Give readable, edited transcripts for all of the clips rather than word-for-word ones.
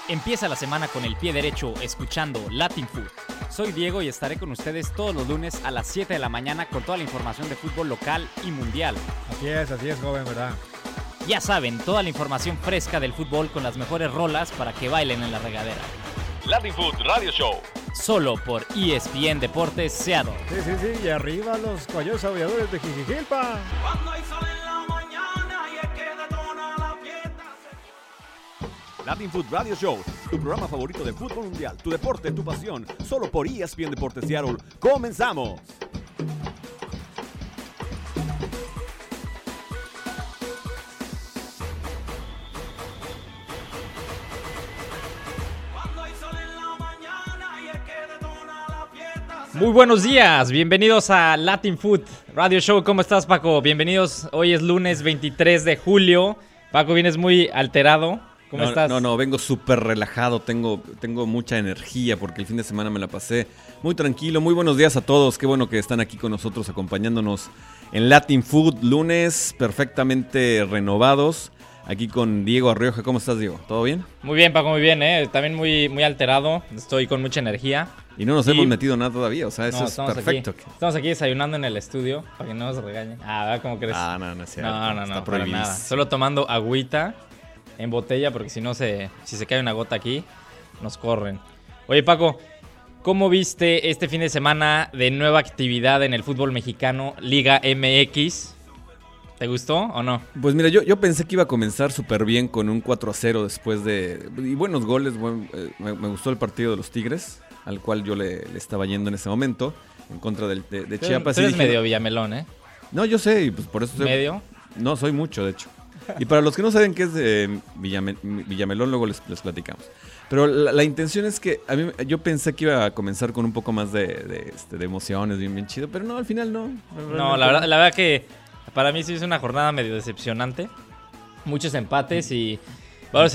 Empieza la semana con el pie derecho escuchando Latin Food. Soy Diego y estaré con ustedes todos los lunes a las 7 de la mañana con toda la información de fútbol local y mundial. Así es, joven, ¿verdad? Ya saben, toda la información fresca del fútbol con las mejores rolas para que bailen en la regadera. Latin Food Radio Show. Solo por ESPN Deportes Seattle. Sí, y arriba los coyotes aulladores de Jijiquilpa. Cuando hay sol en la mañana y es que detona la fiesta. Latin Food Radio Show, tu programa favorito de fútbol mundial, tu deporte, tu pasión, solo por ESPN Deportes Seattle. ¡Comenzamos! Muy buenos días, bienvenidos a Latin Food Radio Show. ¿Cómo estás, Paco? Bienvenidos, hoy es lunes 23 de julio. Paco, vienes muy alterado. ¿Cómo estás? No, vengo súper relajado, tengo mucha energía porque el fin de semana me la pasé muy tranquilo. Muy buenos días a todos, qué bueno que están aquí con nosotros acompañándonos en Latin Food, lunes perfectamente renovados. Aquí con Diego Arrioja. ¿Cómo estás, Diego? ¿Todo bien? Muy bien, Paco, muy bien, también muy alterado, estoy con mucha energía. Y no nos hemos metido nada todavía, o sea, eso es perfecto. Estamos aquí desayunando en el estudio para que no nos regañen. ¿Cómo crees? No es cierto. No, está para nada. Solo tomando agüita en botella porque si no, si se cae una gota aquí, nos corren. Oye, Paco, ¿cómo viste este fin de semana de nueva actividad en el fútbol mexicano, Liga MX? ¿Te gustó o no? Pues mira, yo pensé que iba a comenzar súper bien con un 4-0 después y buenos goles. Me gustó el partido de los Tigres, al cual yo le estaba yendo en ese momento, en contra de Chiapas. Tú eres medio Villamelón, ¿eh? No, yo sé, y pues por eso... ¿Medio? No, soy mucho, de hecho. Y para los que no saben qué es Villamelón, luego les platicamos. Pero la intención es que yo pensé que iba a comenzar con un poco más de emociones, bien chido, pero no, al final no. No, la verdad que para mí sí es una jornada medio decepcionante. Muchos empates y varios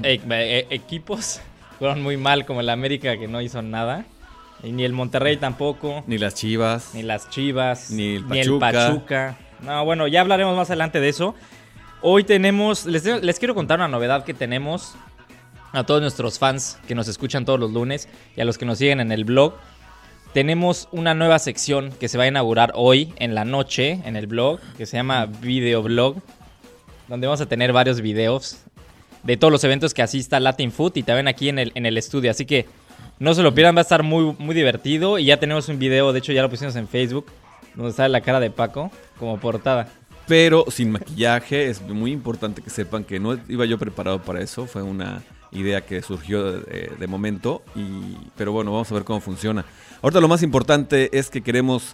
equipos fueron muy mal, como el América, que no hizo nada. Y ni el Monterrey tampoco. Ni las Chivas. Ni el Pachuca. No, bueno, ya hablaremos más adelante de eso. Hoy les quiero contar una novedad que tenemos a todos nuestros fans que nos escuchan todos los lunes y a los que nos siguen en el blog. Tenemos una nueva sección que se va a inaugurar hoy en la noche en el blog, que se llama Videoblog, donde vamos a tener varios videos de todos los eventos que asista Latin Food y también aquí en el estudio. Así que no se lo pierdan, va a estar muy, muy divertido. Y ya tenemos un video, de hecho ya lo pusimos en Facebook, donde sale la cara de Paco como portada. Pero sin maquillaje, es muy importante que sepan que no iba yo preparado para eso, fue una idea que surgió de momento, pero bueno, vamos a ver cómo funciona. Ahorita lo más importante es que queremos,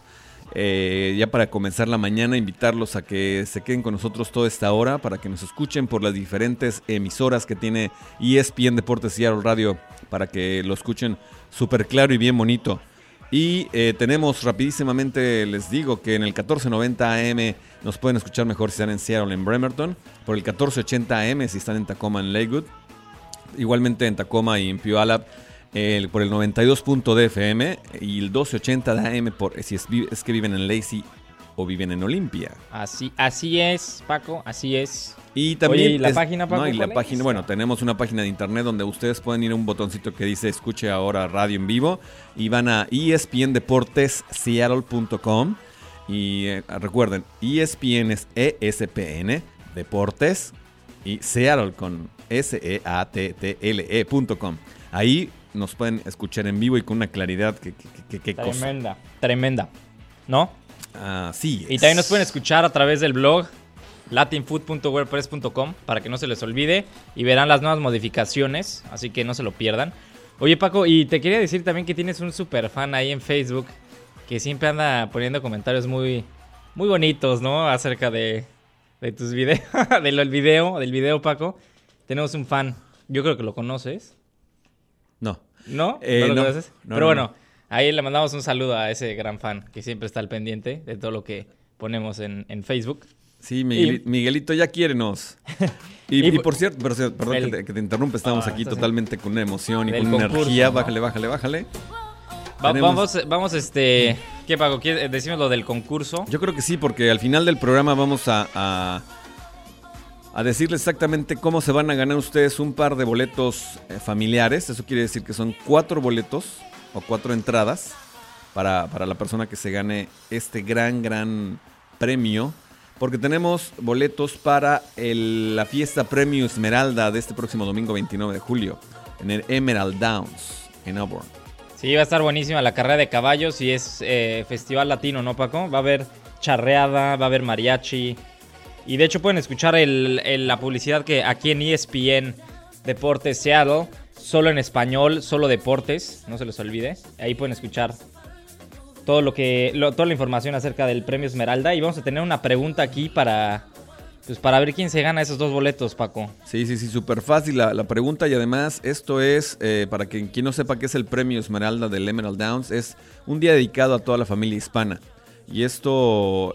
ya para comenzar la mañana, invitarlos a que se queden con nosotros toda esta hora para que nos escuchen por las diferentes emisoras que tiene ESPN Deportes Seattle Radio, para que lo escuchen súper claro y bien bonito. Y tenemos rapidísimamente, les digo que en el 1490 AM nos pueden escuchar mejor si están en Seattle, en Bremerton, por el 1480 AM si están en Tacoma, en Lakewood, igualmente en Tacoma y en Puyallup por el 92.de FM y el 1280 de AM si es que viven en Lacey o viven en Olimpia. Así es, Paco, así es. Y también ¿y la página, Paco? No, y la página, bueno, tenemos una página de internet donde ustedes pueden ir a un botoncito que dice escuche ahora radio en vivo y van a espndeportesseattle.com y recuerden, ESPN es ESPN Deportes y Seattle con SEATTLE.com. Ahí nos pueden escuchar en vivo y con una claridad que tremenda, ¿no? Sí. Y también nos pueden escuchar a través del blog latinfood.wordpress.com para que no se les olvide y verán las nuevas modificaciones, así que no se lo pierdan. Oye, Paco, y te quería decir también que tienes un super fan ahí en Facebook que siempre anda poniendo comentarios muy, muy bonitos, ¿no? Acerca de tus videos, del video, Paco. Tenemos un fan, yo creo que lo conoces. No. ¿No? ¿No lo conoces? Pero bueno, ahí le mandamos un saludo a ese gran fan que siempre está al pendiente de todo lo que ponemos en Facebook. Sí, Miguelito, ya quiérenos. Y por cierto, perdón que te interrumpa, estamos aquí totalmente con una emoción y con una energía. Bájale. Vamos, ¿qué, Paco? ¿Decimos lo del concurso? Yo creo que sí, porque al final del programa vamos a a decirles exactamente cómo se van a ganar ustedes un par de boletos familiares. Eso quiere decir que son 4 boletos o 4 entradas para la persona que se gane este gran premio. Porque tenemos boletos para la fiesta Premio Esmeralda de este próximo domingo 29 de julio en el Emerald Downs en Auburn. Sí, va a estar buenísima la carrera de caballos y es festival latino, ¿no, Paco? Va a haber charreada, va a haber mariachi. Y de hecho pueden escuchar la publicidad que aquí en ESPN Deportes Seattle, solo en español, solo deportes, no se les olvide. Ahí pueden escuchar toda la información acerca del Premio Esmeralda. Y vamos a tener una pregunta aquí para ver quién se gana esos 2 boletos, Paco. Sí, súper fácil la pregunta. Y además esto es, para quien no sepa qué es el Premio Esmeralda del Emerald Downs, es un día dedicado a toda la familia hispana. Y esto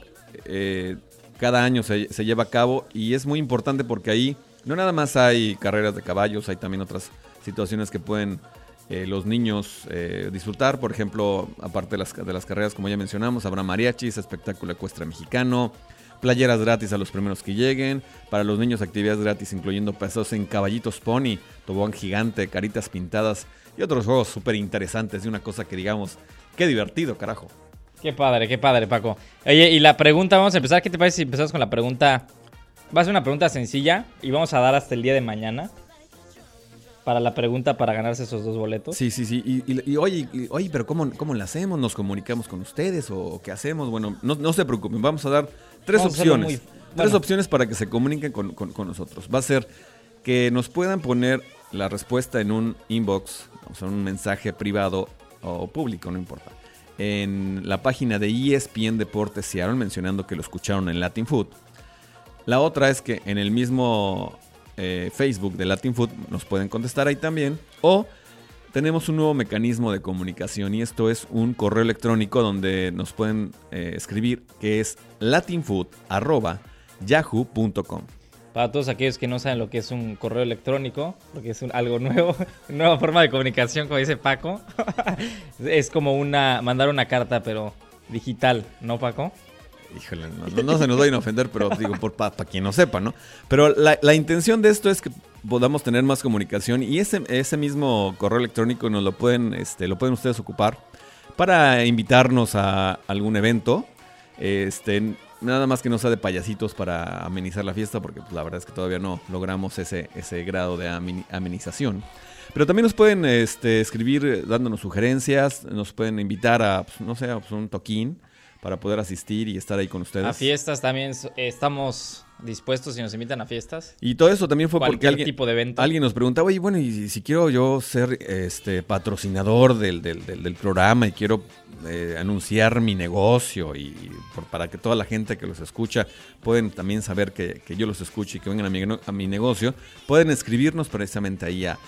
cada año se lleva a cabo y es muy importante porque ahí no nada más hay carreras de caballos, hay también otras situaciones que pueden los niños disfrutar. Por ejemplo, aparte de las carreras, como ya mencionamos, habrá mariachis, espectáculo ecuestre mexicano, playeras gratis a los primeros que lleguen, para los niños actividades gratis incluyendo paseos en caballitos pony, tobogán gigante, caritas pintadas y otros juegos súper interesantes y una cosa que digamos, qué divertido, carajo. Qué padre, Paco. Oye, y la pregunta, vamos a empezar. ¿Qué te parece si empezamos con la pregunta? Va a ser una pregunta sencilla y vamos a dar hasta el día de mañana para la pregunta para ganarse esos 2 boletos. Sí. Y oye, pero ¿cómo la hacemos? ¿Nos comunicamos con ustedes o qué hacemos? Bueno, no se preocupen, vamos a dar 3 opciones. 3 opciones para que se comuniquen con nosotros. Va a ser que nos puedan poner la respuesta en un inbox, o sea, un mensaje privado o público, no importa, en la página de ESPN Deportes Seattle, mencionando que lo escucharon en Latin Food. La otra es que en el mismo Facebook de Latin Food nos pueden contestar ahí también. O tenemos un nuevo mecanismo de comunicación y esto es un correo electrónico donde nos pueden escribir, que es latinfood@yahoo.com. Para todos aquellos que no saben lo que es un correo electrónico, porque es algo nuevo, nueva forma de comunicación, como dice Paco. Es como mandar una carta, pero digital, ¿no, Paco? Híjole, no se nos vayan a ofender, pero digo, para quien no sepa, ¿no? Pero la intención de esto es que podamos tener más comunicación y ese mismo correo electrónico nos lo pueden ustedes ocupar para invitarnos a algún evento. Nada más que no sea de payasitos para amenizar la fiesta, porque pues, la verdad es que todavía no logramos ese grado de amenización. Pero también nos pueden escribir dándonos sugerencias, nos pueden invitar a, pues, no sé, a un toquín para poder asistir y estar ahí con ustedes. A fiestas también estamos dispuestos si nos invitan a fiestas. Y todo eso también fue porque alguien nos preguntaba, oye, bueno, y si quiero yo ser patrocinador del programa y quiero anunciar mi negocio para que toda la gente que los escucha pueden también saber que yo los escucho y que vengan a mi negocio, pueden escribirnos precisamente ahí a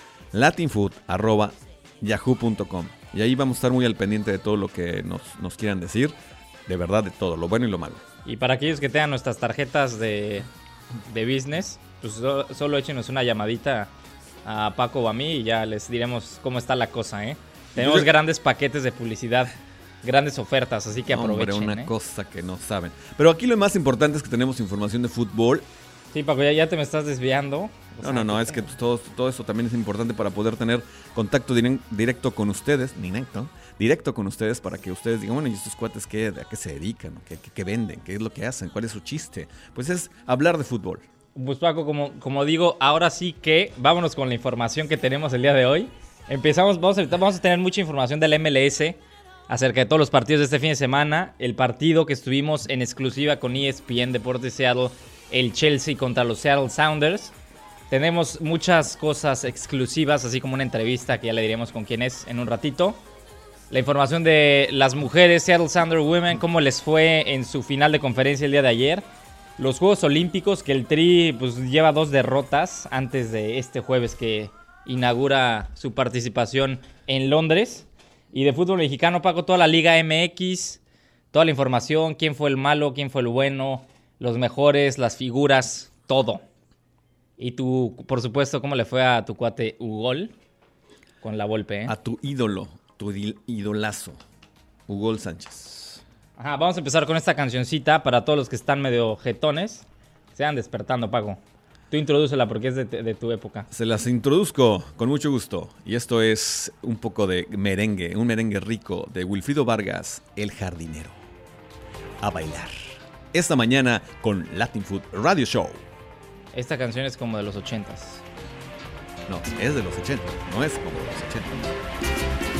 latinfood@yahoo.com y ahí vamos a estar muy al pendiente de todo lo que nos quieran decir, de verdad, de todo, lo bueno y lo malo. Y para aquellos que tengan nuestras tarjetas de business, pues solo échenos una llamadita a Paco o a mí y ya les diremos cómo está la cosa, ¿eh? Tenemos grandes paquetes de publicidad, grandes ofertas, así que aprovechen. Hombre, una cosa que no saben. Pero aquí lo más importante es que tenemos información de fútbol. Sí, Paco, ya te me estás desviando. No, es que todo eso también es importante para poder tener contacto directo con ustedes, directo con ustedes, para que ustedes digan, bueno, ¿y estos cuates a qué se dedican? ¿Qué venden? ¿Qué es lo que hacen? ¿Cuál es su chiste? Pues es hablar de fútbol. Pues Paco, como digo, ahora sí que vámonos con la información que tenemos el día de hoy. Vamos a tener mucha información del MLS acerca de todos los partidos de este fin de semana. El partido que estuvimos en exclusiva con ESPN Deportes Seattle, el Chelsea contra los Seattle Sounders. Tenemos muchas cosas exclusivas, así como una entrevista que ya le diremos con quién es en un ratito. La información de las mujeres Seattle Sounders Women, cómo les fue en su final de conferencia el día de ayer. Los Juegos Olímpicos, que el Tri pues lleva 2 derrotas antes de este jueves que inaugura su participación en Londres. Y de fútbol mexicano, Paco, toda la Liga MX, toda la información, quién fue el malo, quién fue el bueno, los mejores, las figuras, todo. Y tú, por supuesto, ¿cómo le fue a tu cuate Ugol con la Volpe, eh? A tu ídolo, tu idolazo, Ugol Sánchez. Ajá, vamos a empezar con esta cancioncita para todos los que están medio jetones. Se van despertando, Paco. Tú introdúcela porque es de tu época. Se las introduzco con mucho gusto. Y esto es un poco de merengue, un merengue rico de Wilfrido Vargas, El Jardinero. A bailar. Esta mañana con Latin Food Radio Show. Esta canción es como de los 80s. No, es de los 80, no es como de los 80.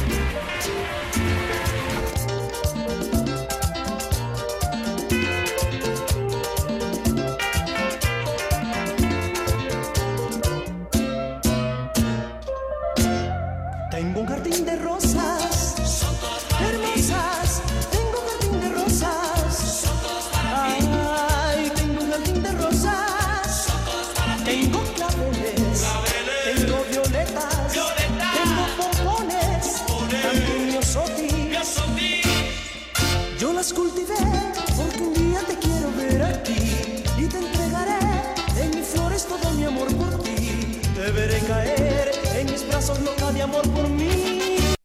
Tengo un jardín de rosas, hermosas. Tengo un jardín de rosas. Ay, tengo un jardín de rosas. Tengo claveles, tengo violetas, tengo pompones, también miosoti. Yo las cultivé porque un día te quiero ver aquí y te entregaré en mis flores todo mi amor por ti. Te veré caer en mis brazos loca de amor por mí.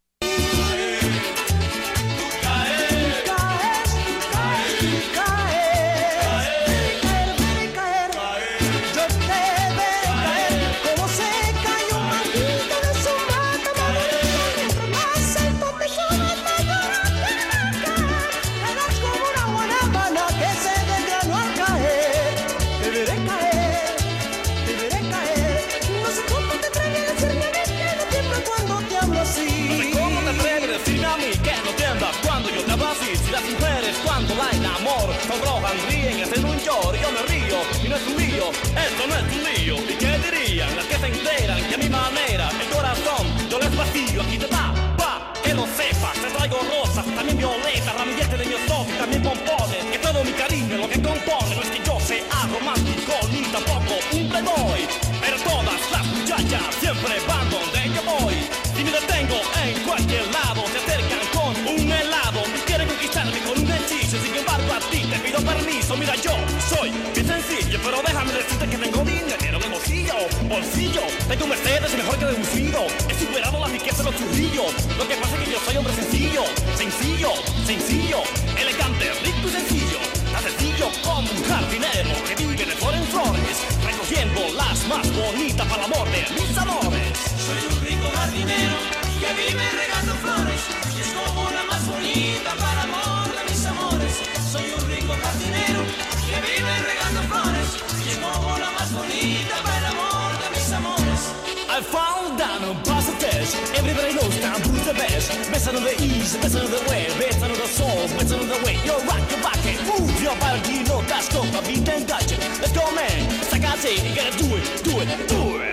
Cuando bailan amor, sonrojan, ríen, hacen un llor, yo me río, y no es un lío, esto no es un lío. ¿Y qué dirían las que se enteran que a mi manera, el corazón, yo les vacío, aquí te va, que lo sepas, te traigo rosas, también violetas, ramilletes de miosoti, también pompones, que todo mi cariño lo que compone, no es que yo sea romántico, ni tampoco un playboy, pero todas las muchachas siempre van donde yo voy, y me detengo en cualquier lado, se acercan con un helado, quieren conquistarme con un hechizo, sin embargo a ti te pido permiso, mira yo soy bien sencillo, pero déjame decirte que tengo dinero en el bolsillo, tengo un Mercedes mejor que deducido, he superado la riqueza de los churrillos, lo que pasa es que yo soy hombre sencillo, elegante, rico y sencillo, tan sencillo como un jardinero que vive de flor en flores, recogiendo las más bonitas para el amor de mis amores. Soy un rico jardinero que vive regando flores y es como la más bonita para amor de mis amores. Soy un rico jardinero que vive regando flores y es como la más bonita para amor de mis amores. I found down on past fish. Everybody knows down who's the best. Best on the east, best on the way, best on the soul, best on the way. You're rock, it, move your body, no that's not a beat and touch it. Let's go, man. It's like I say, you gotta do it.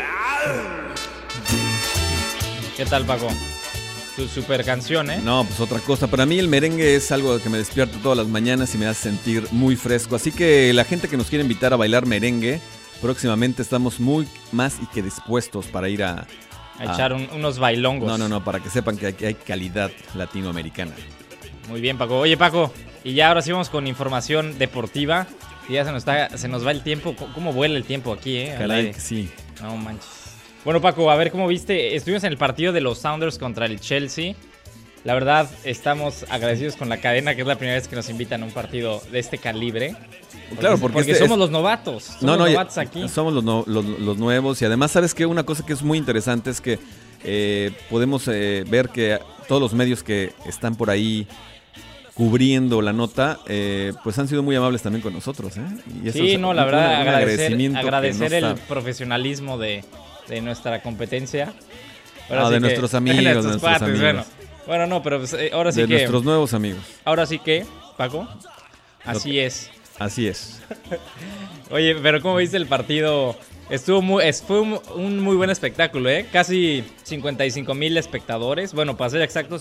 ¿Qué tal, Paco? Tu super canción, ¿eh? No, pues otra cosa. Para mí el merengue es algo que me despierta todas las mañanas y me hace sentir muy fresco. Así que la gente que nos quiere invitar a bailar merengue, próximamente estamos muy más y que dispuestos para ir a echar unos bailongos. No, para que sepan que hay calidad latinoamericana. Muy bien, Paco. Oye, Paco, y ya ahora sí vamos con información deportiva. Y ya se nos va el tiempo. ¿Cómo vuela el tiempo aquí, Caray, que sí. No manches. Bueno, Paco, a ver cómo viste. Estuvimos en el partido de los Sounders contra el Chelsea. La verdad, estamos agradecidos con la cadena, que es la primera vez que nos invitan a un partido de este calibre. Claro, porque somos los novatos. Somos los novatos aquí. Somos los nuevos. Y además, ¿sabes qué? Una cosa que es muy interesante es que podemos ver que todos los medios que están por ahí cubriendo la nota, pues han sido muy amables también con nosotros, ¿eh? Y eso sí, es la verdad, agradecer el está... profesionalismo de nuestra competencia. De nuestros amigos, de nuestros amigos. Bueno, no, pero pues, ahora sí de que... De nuestros nuevos amigos. Ahora sí que, Paco, así es. Así es. Oye, pero ¿cómo viste el partido? Fue un muy buen espectáculo, ¿eh? Casi 55,000 espectadores. Bueno, para ser exacto,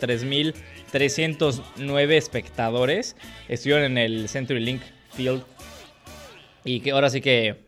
53,309 espectadores estuvieron en el CenturyLink Field. Y que ahora sí que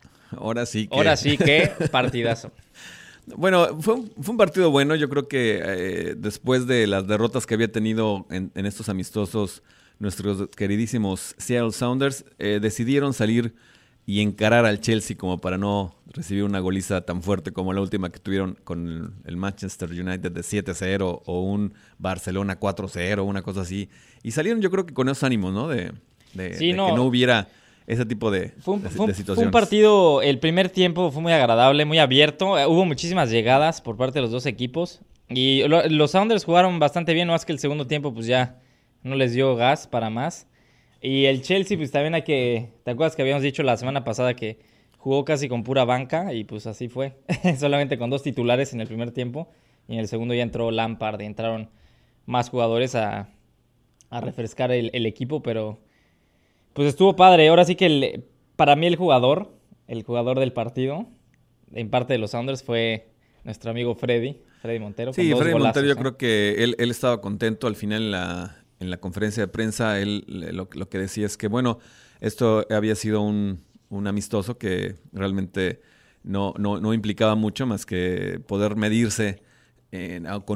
partidazo. Bueno, fue un partido bueno. Yo creo que después de las derrotas que había tenido en estos amistosos nuestros queridísimos Seattle Sounders, decidieron salir y encarar al Chelsea como para no recibir una goliza tan fuerte como la última que tuvieron con el Manchester United de 7-0 o un Barcelona 4-0, una cosa así. Y salieron yo creo que con esos ánimos, ¿no? Que no hubiera ese tipo de Fue situaciones. un partido, el primer tiempo fue muy agradable, muy abierto. Hubo muchísimas llegadas por parte de los dos equipos. Y los Sounders jugaron bastante bien, no más que el segundo tiempo pues ya no les dio gas para más. Y el Chelsea pues también ¿te acuerdas que habíamos dicho la semana pasada que jugó casi con pura banca? Y pues así fue, solamente con 2 titulares en el primer tiempo. Y en el segundo ya entró Lampard y entraron más jugadores a refrescar el equipo, pero pues estuvo padre. Ahora sí que para mí el jugador del partido, en parte de los Sounders, fue nuestro amigo Freddy Montero. Sí, con 2 Freddy golazos, Montero, yo creo que él estaba contento al final en la conferencia de prensa. Lo que decía es que, bueno, esto había sido un amistoso que realmente no implicaba mucho más que poder medirse con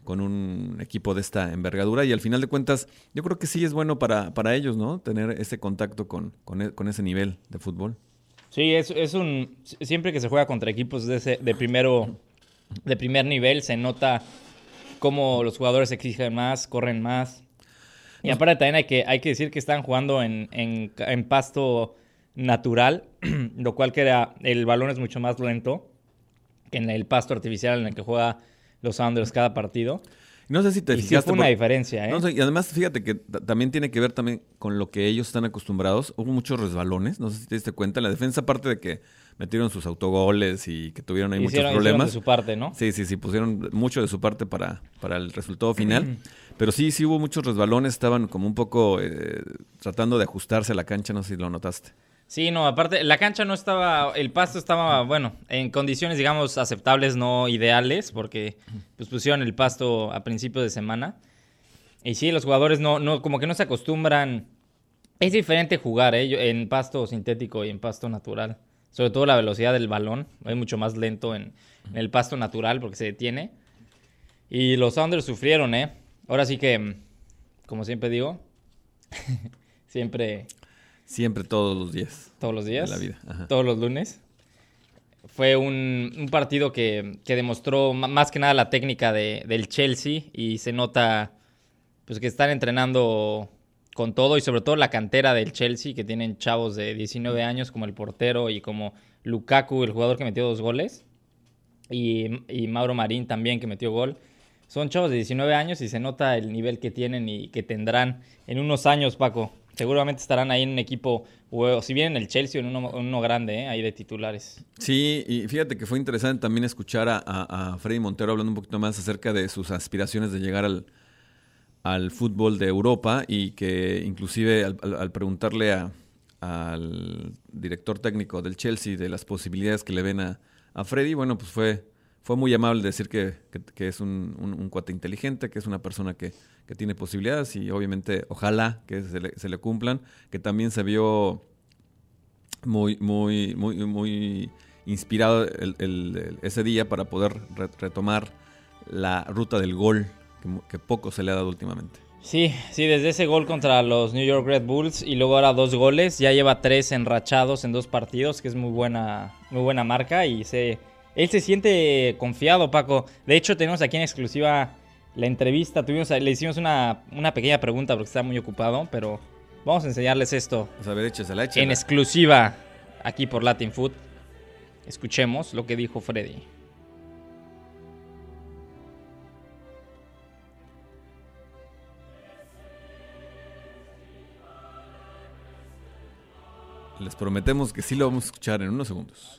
un equipo de esta envergadura, y al final de cuentas yo creo que sí es bueno para ellos, ¿no? Tener ese contacto con ese nivel de fútbol. Sí, siempre que se juega contra equipos de primer nivel se nota cómo los jugadores exigen más, corren más. Y aparte también hay que decir que están jugando en pasto natural, lo cual el balón es mucho más lento que en el pasto artificial en el que juega los Sounders cada partido. No sé si te fijaste. Sí fue una diferencia, ¿eh? No sé, y además, fíjate que también tiene que ver también con lo que ellos están acostumbrados. Hubo muchos resbalones, no sé si te diste cuenta. En la defensa, aparte de que metieron sus autogoles y que tuvieron ahí muchos problemas. Hicieron de su parte, ¿no? Sí, pusieron mucho de su parte para el resultado final. Pero sí hubo muchos resbalones, estaban como un poco tratando de ajustarse a la cancha, no sé si lo notaste. Sí, no, aparte, la cancha el pasto estaba, bueno, en condiciones, digamos, aceptables, no ideales, porque pues pusieron el pasto a principios de semana. Y sí, los jugadores no, como que no se acostumbran. Es diferente jugar, en pasto sintético y en pasto natural. Sobre todo la velocidad del balón, es mucho más lento en el pasto natural porque se detiene. Y los Sounders sufrieron, Ahora sí que, como siempre digo, Siempre todos los días. Todos los días. De la vida. Ajá. Todos los lunes. Fue un partido que demostró más que nada la técnica del Chelsea, y se nota pues que están entrenando con todo, y sobre todo la cantera del Chelsea, que tienen chavos de 19 años como el portero y como Lukaku, el jugador que metió 2 goles, y Mauro Marín también, que metió gol. Son chavos de 19 años y se nota el nivel que tienen y que tendrán en unos años, Paco. Seguramente estarán ahí en un equipo, o si bien en el Chelsea, en uno grande, ahí de titulares. Sí, y fíjate que fue interesante también escuchar a Freddy Montero hablando un poquito más acerca de sus aspiraciones de llegar al fútbol de Europa, y que inclusive al preguntarle al director técnico del Chelsea de las posibilidades que le ven a Freddy, bueno, pues fue muy amable decir que es un cuate inteligente, que es una persona que tiene posibilidades, y obviamente ojalá que se le cumplan, que también se vio muy inspirado ese día para poder retomar la ruta del gol que poco se le ha dado últimamente. Sí, desde ese gol contra los New York Red Bulls y luego ahora 2 goles, ya lleva 3 enrachados en 2 partidos, que es muy buena marca, y él se siente confiado, Paco. De hecho, tenemos aquí en exclusiva la entrevista. Le hicimos una pequeña pregunta porque está muy ocupado, pero vamos a enseñarles esto. Pues a ver, échasela. En exclusiva aquí por Latin Food. Escuchemos lo que dijo Freddy. Les prometemos que sí lo vamos a escuchar en unos segundos.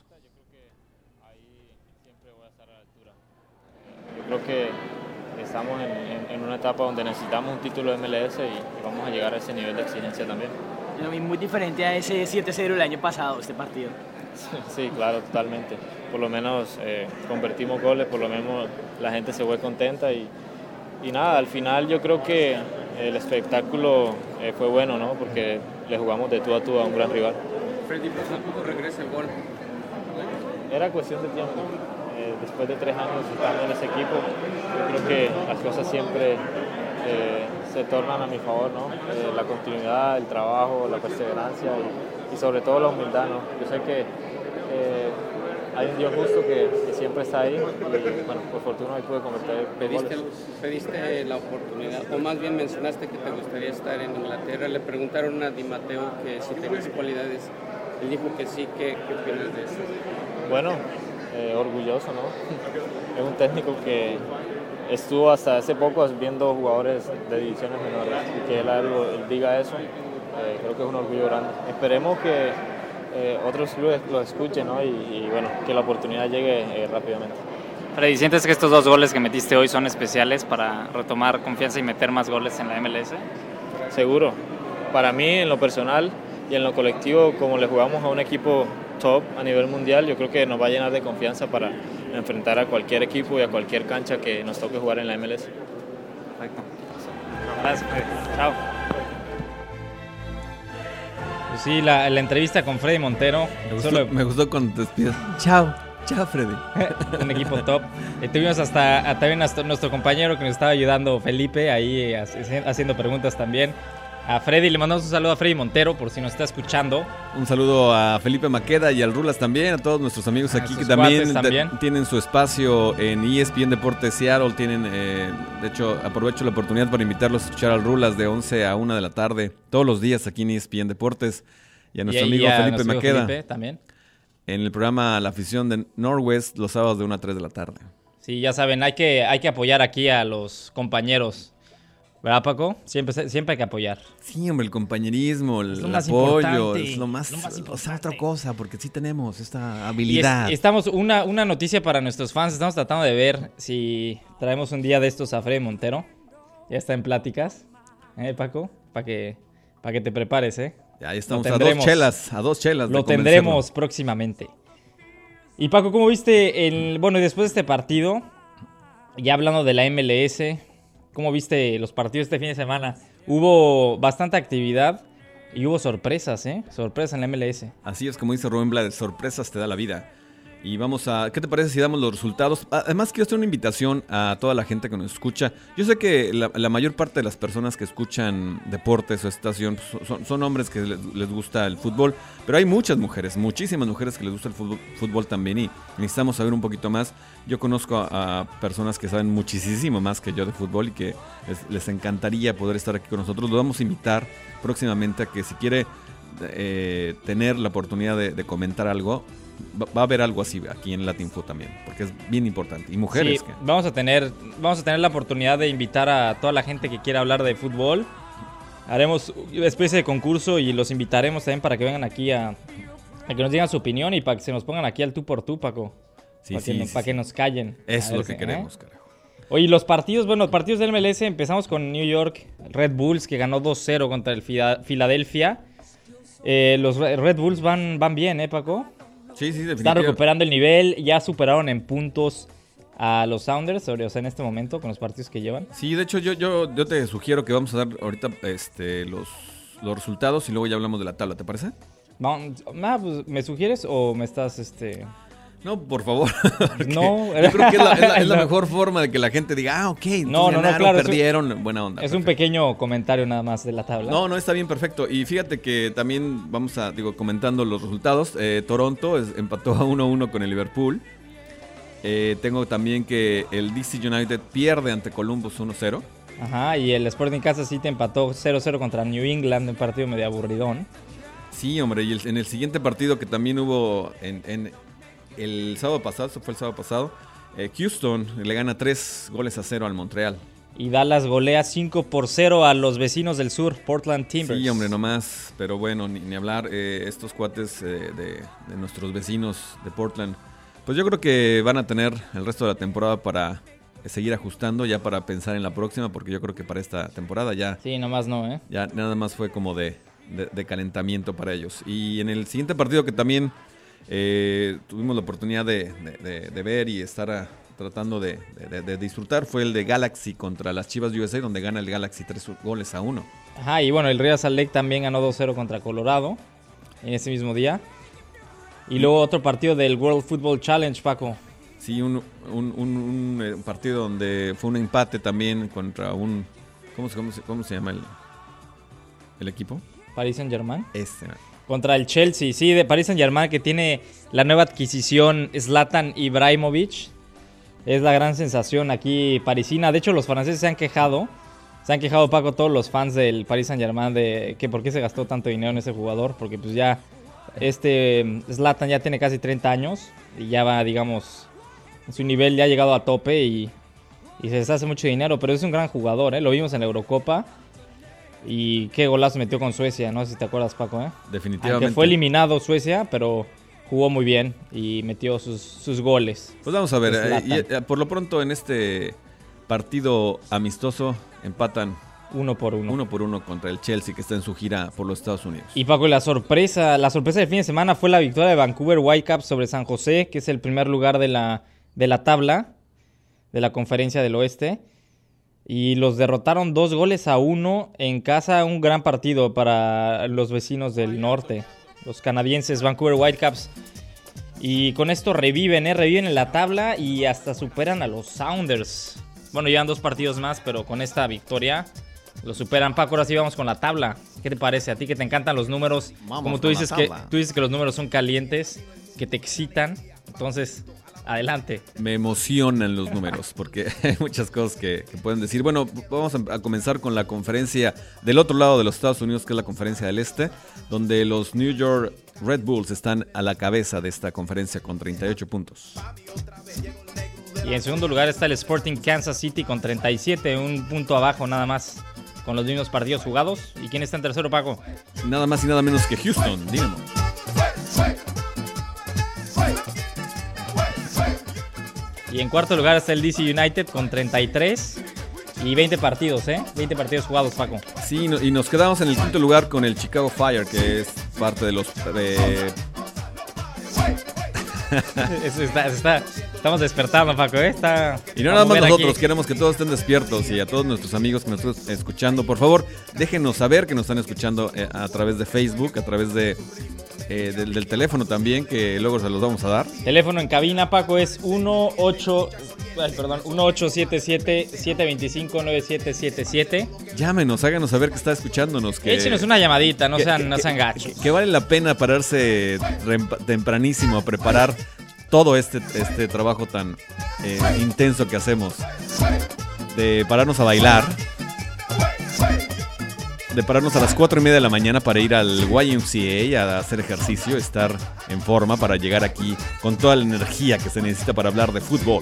Creo que estamos en una etapa donde necesitamos un título de MLS y vamos a llegar a ese nivel de exigencia también. Y muy diferente a ese 7-0 el año pasado, este partido. Sí, claro, totalmente. Por lo menos convertimos goles, por lo menos la gente se fue contenta y nada, al final yo creo que el espectáculo fue bueno, ¿no? Porque le jugamos de tú a tú a un gran rival. Freddy, pues tampoco regresa el gol. Era cuestión de tiempo. Después de 3 años estando en ese equipo, yo creo que las cosas siempre se tornan a mi favor, ¿no? La continuidad, el trabajo, la perseverancia y sobre todo la humildad, ¿no? Yo sé que hay un Dios justo que siempre está ahí y bueno, por fortuna hoy pude convertir goles. Pediste la oportunidad, o más bien mencionaste que te gustaría estar en Inglaterra. Le preguntaron a Di Matteo que si tenías cualidades. Él dijo que sí. ¿Qué opinas de eso? Bueno, orgulloso, ¿no? Es un técnico que estuvo hasta hace poco viendo jugadores de divisiones menores y que él diga eso, creo que es un orgullo grande. Esperemos que otros clubes lo escuchen, ¿no? y bueno, que la oportunidad llegue rápidamente. Freddy, ¿sientes que estos 2 goles que metiste hoy son especiales para retomar confianza y meter más goles en la MLS? Seguro. Para mí, en lo personal y en lo colectivo, como le jugamos a un equipo top a nivel mundial, yo creo que nos va a llenar de confianza para enfrentar a cualquier equipo y a cualquier cancha que nos toque jugar en la MLS. Perfecto. Gracias, Freddy. Chao. Pues sí, la entrevista con Freddy Montero. Me gustó cuando te despides. Chao, Freddy. Un equipo top. Tuvimos también hasta nuestro compañero que nos estaba ayudando, Felipe, ahí haciendo preguntas también. A Freddy, le mandamos un saludo a Freddy Montero, por si nos está escuchando. Un saludo a Felipe Maqueda y al Rulas también, a todos nuestros amigos aquí que también tienen su espacio en ESPN Deportes Seattle. Tienen, de hecho, aprovecho la oportunidad para invitarlos a escuchar al Rulas de 11 a 1 de la tarde, todos los días aquí en ESPN Deportes. Y a nuestro amigo Felipe Maqueda. Felipe, también. En el programa La Afición de Northwest, los sábados de 1 a 3 de la tarde. Sí, ya saben, hay que apoyar aquí a los compañeros. ¿Verdad, Paco? Siempre hay que apoyar. Sí, hombre, el compañerismo, el apoyo, es lo más importante. O sea, otra cosa, porque sí tenemos esta habilidad. Estamos, una noticia para nuestros fans, estamos tratando de ver si traemos un día de estos a Freddy Montero. Ya está en pláticas, Paco, para que te prepares, Ya estamos a dos chelas. Lo tendremos próximamente. Y Paco, ¿cómo viste bueno, y después de este partido, ya hablando de la MLS, ¿cómo viste los partidos este fin de semana? Hubo bastante actividad y hubo sorpresas, sorpresas en la MLS. Así es, como dice Rubén Blades, sorpresas te da la vida. Y ¿qué te parece si damos los resultados? Además, quiero hacer una invitación a toda la gente que nos escucha. Yo sé que la mayor parte de las personas que escuchan deportes o estación son hombres que les gusta el fútbol, pero hay muchas mujeres, muchísimas mujeres que les gusta el fútbol también y necesitamos saber un poquito más. Yo conozco a personas que saben muchísimo más que yo de fútbol y que les encantaría poder estar aquí con nosotros. Lo vamos a invitar próximamente a que si quiere tener la oportunidad de comentar algo, va a haber algo así aquí en Latin Food también, porque es bien importante. Y mujeres. Sí, vamos a tener la oportunidad de invitar a toda la gente que quiera hablar de fútbol. Haremos una especie de concurso y los invitaremos también para que vengan aquí a que nos digan su opinión y para que se nos pongan aquí al tú por tú, Paco. Para que nos callen. Eso es lo que queremos, carajo. Oye, los partidos del MLS, empezamos con New York Red Bulls, que ganó 2-0 contra el Philadelphia. Los Red Bulls van bien, Paco. Sí, definitivamente. Están recuperando el nivel, ya superaron en puntos a los Sounders, o sea, en este momento, con los partidos que llevan. Sí, de hecho, yo te sugiero que vamos a dar ahorita los resultados y luego ya hablamos de la tabla, ¿te parece? Pues, ¿me sugieres o me estás No, por favor. No, yo creo que es la mejor forma de que la gente diga, ok, ganaron, claro, perdieron, buena onda. Es perfecto. Un pequeño comentario nada más de la tabla. No, está bien, perfecto. Y fíjate que también vamos comentando los resultados. Toronto empató a 1-1 con el Liverpool. Tengo también que el DC United pierde ante Columbus 1-0. Ajá, y el Sporting Kansas City empató 0-0 contra New England, un partido medio aburridón. Sí, hombre, y en el siguiente partido que también hubo el sábado pasado, fue el sábado pasado, Houston le gana 3-0 al Montreal. Y Dallas golea 5-0 a los vecinos del sur, Portland Timbers. Sí, hombre, nomás, pero bueno, ni hablar, estos cuates de nuestros vecinos de Portland, pues yo creo que van a tener el resto de la temporada para seguir ajustando, ya para pensar en la próxima, porque yo creo que para esta temporada ya... Sí, nomás no, Ya nada más fue como de calentamiento para ellos. Y en el siguiente partido que también tuvimos la oportunidad de ver y estar tratando de disfrutar fue el de Galaxy contra las Chivas USA, donde gana el Galaxy 3-1. Ajá, y bueno, el Real Salt Lake también ganó 2-0 contra Colorado en ese mismo día. Y luego otro partido del World Football Challenge, Paco. Sí, un partido donde fue un empate también contra un... ¿Cómo se llama el equipo? Paris Saint-Germain. Contra el Chelsea, sí, de Paris Saint-Germain, que tiene la nueva adquisición Zlatan Ibrahimovic. Es la gran sensación aquí parisina. De hecho, los franceses se han quejado. Se han quejado, Paco, todos los fans del Paris Saint-Germain de que por qué se gastó tanto dinero en ese jugador. Porque pues ya Zlatan ya tiene casi 30 años y ya va, digamos, su nivel ya ha llegado a tope y se deshace mucho dinero. Pero es un gran jugador, ¿eh? Lo vimos en la Eurocopa. Y qué golazo metió con Suecia, no sé si te acuerdas, Paco, ¿eh? Definitivamente. Aunque fue eliminado Suecia, pero jugó muy bien y metió sus goles. Pues vamos a ver, por lo pronto en este partido amistoso empatan 1-1. 1-1 contra el Chelsea, que está en su gira por los Estados Unidos. Y Paco, la sorpresa del fin de semana fue la victoria de Vancouver Whitecaps sobre San José, que es el primer lugar de la tabla de la Conferencia del Oeste. Y los derrotaron 2-1 en casa. Un gran partido para los vecinos del norte, los canadienses Vancouver Whitecaps. Y con esto reviven en la tabla y hasta superan a los Sounders. Bueno, llevan 2 partidos más, pero con esta victoria lo superan. Paco, ahora sí vamos con la tabla. ¿Qué te parece? A ti que te encantan los números. Vamos como tú dices que los números son calientes, que te excitan. Entonces, adelante. Me emocionan los números porque hay muchas cosas que pueden decir. Bueno, vamos a comenzar con la conferencia del otro lado de los Estados Unidos, que es la conferencia del Este, donde los New York Red Bulls están a la cabeza de esta conferencia con 38 puntos. Y en segundo lugar está el Sporting Kansas City con 37, un punto abajo nada más, con los mismos partidos jugados. ¿Y quién está en tercero, Paco? Nada más y nada menos que Houston Dynamo. Y en cuarto lugar está el DC United con 33 y 20 partidos, 20 partidos jugados, Paco. Sí, y nos quedamos en el quinto lugar con el Chicago Fire, que es parte de los... Estamos despertando, Paco, Y no nada más nosotros, aquí queremos que todos estén despiertos. Y a todos nuestros amigos que nos están escuchando, por favor, déjenos saber que nos están escuchando a través de Facebook, a través del teléfono también, que luego se los vamos a dar. Teléfono en cabina, Paco, es 1877-725-9777. Llámenos, háganos saber que está escuchándonos. Échenos una llamadita, no sean gachos. Que vale la pena pararse tempranísimo a preparar todo este trabajo tan intenso que hacemos. De pararnos a bailar. De pararnos a las 4:30 de la mañana para ir al YMCA a hacer ejercicio, estar en forma para llegar aquí con toda la energía que se necesita para hablar de fútbol.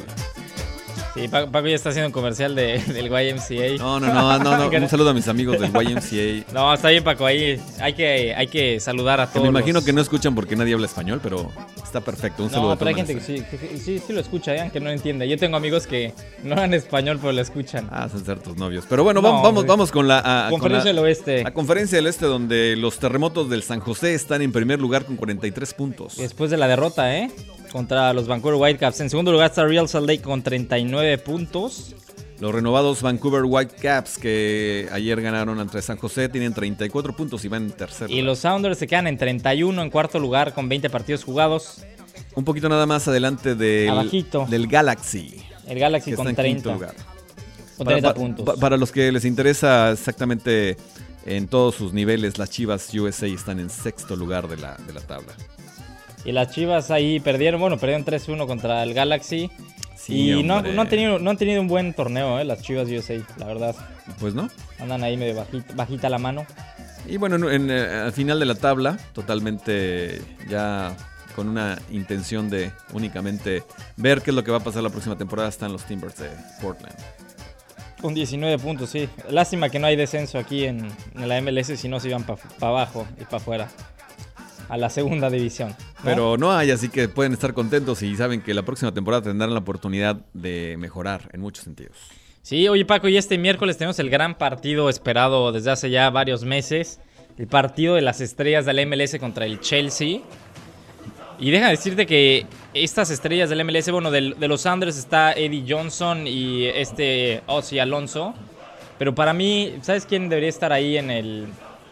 Sí, Paco ya está haciendo un comercial del YMCA. No. Un saludo a mis amigos del YMCA. No, está bien, Paco, ahí hay que saludar a todos. Me imagino que no escuchan porque nadie habla español, pero está perfecto. Un saludo a todos. Pero hay gente que sí lo escucha, aunque no entiende. Yo tengo amigos que no hablan español, pero lo escuchan. Son ciertos novios. Pero bueno, vamos con la Conferencia del Oeste. La Conferencia del Este, donde los Terremotos del San José están en primer lugar con 43 puntos. Después de la derrota, contra los Vancouver Whitecaps. En segundo lugar está Real Salt Lake con 39 puntos. Los renovados Vancouver Whitecaps, que ayer ganaron ante San José, tienen 34 puntos y van en tercer lugar. Y los Sounders se quedan en 31 en cuarto lugar con 20 partidos jugados. Un poquito nada más adelante del Galaxy. El Galaxy con 30. Lugar. Con 30 puntos. Para los que les interesa exactamente en todos sus niveles, las Chivas USA están en sexto lugar de la tabla. Y las Chivas ahí perdieron 3-1 contra el Galaxy. Sí, y no han tenido un buen torneo, las Chivas USA, la verdad. Pues no. Andan ahí medio bajita la mano. Y bueno, al final de la tabla, totalmente ya con una intención de únicamente ver qué es lo que va a pasar la próxima temporada, están los Timbers de Portland. Con 19 puntos, sí. Lástima que no hay descenso aquí en la MLS, si no se iban para abajo y para afuera. A la segunda división, ¿no? Pero no hay, así que pueden estar contentos y saben que la próxima temporada tendrán la oportunidad de mejorar en muchos sentidos. Sí, oye Paco, y este miércoles tenemos el gran partido esperado desde hace ya varios meses. El partido de las estrellas del MLS contra el Chelsea. Y deja decirte que estas estrellas del MLS, bueno, de los Sounders está Eddie Johnson y Ozzy Alonso. Pero para mí, ¿sabes quién debería estar ahí en el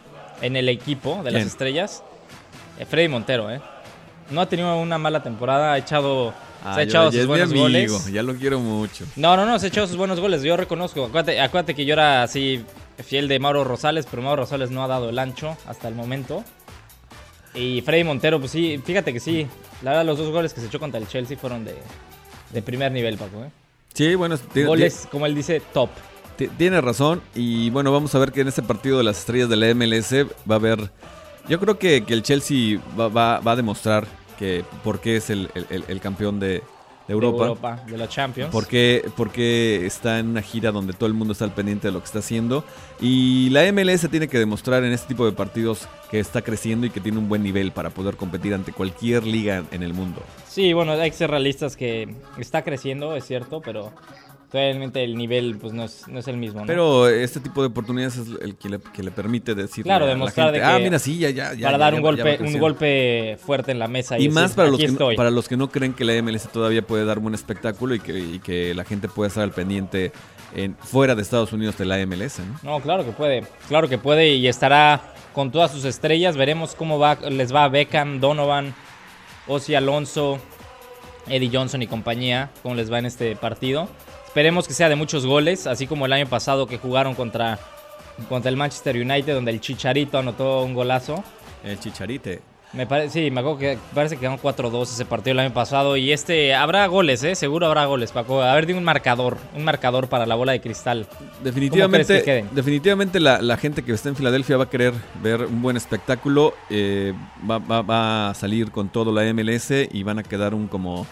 equipo de las estrellas? Freddy Montero, No ha tenido una mala temporada, se ha echado sus buenos goles. Ya lo quiero mucho. No, se ha echado sus buenos goles, yo reconozco. Acuérdate que yo era así fiel de Mauro Rosales, pero Mauro Rosales no ha dado el ancho hasta el momento. Y Freddy Montero, pues sí, fíjate que sí. La verdad, los 2 goles que se echó contra el Chelsea fueron de primer nivel, Paco. Sí, bueno. Goles, como él dice, top. Tiene razón. Y bueno, vamos a ver que en este partido de las estrellas de la MLS va a haber... Yo creo que el Chelsea va a demostrar que por qué es el campeón de Europa. De la Champions. Porque está en una gira donde todo el mundo está al pendiente de lo que está haciendo. Y la MLS tiene que demostrar en este tipo de partidos que está creciendo y que tiene un buen nivel para poder competir ante cualquier liga en el mundo. Sí, bueno, hay que ser realistas que está creciendo, es cierto, pero realmente el nivel pues no es el mismo, ¿no? Pero este tipo de oportunidades es el que le permite decirle claro, a demostrar la gente, de que mira, sí, ya para dar un va golpe fuerte en la mesa. Y decir, más para los que no creen que la MLS todavía puede dar buen espectáculo y que la gente pueda estar al pendiente fuera de Estados Unidos de la MLS, ¿no? No, claro que puede y estará con todas sus estrellas. Veremos cómo les va a Beckham, Donovan, Ozzy Alonso, Eddie Johnson y compañía, cómo les va en este partido. Esperemos que sea de muchos goles, así como el año pasado que jugaron contra el Manchester United, donde el Chicharito anotó un golazo. El Chicharite. Me acuerdo que parece que quedaron 4-2 ese partido el año pasado. Y habrá goles, seguro habrá goles, Paco. A ver, dime un marcador para la bola de cristal. Definitivamente la gente que está en Filadelfia va a querer ver un buen espectáculo. Va a salir con todo la MLS y van a quedar un como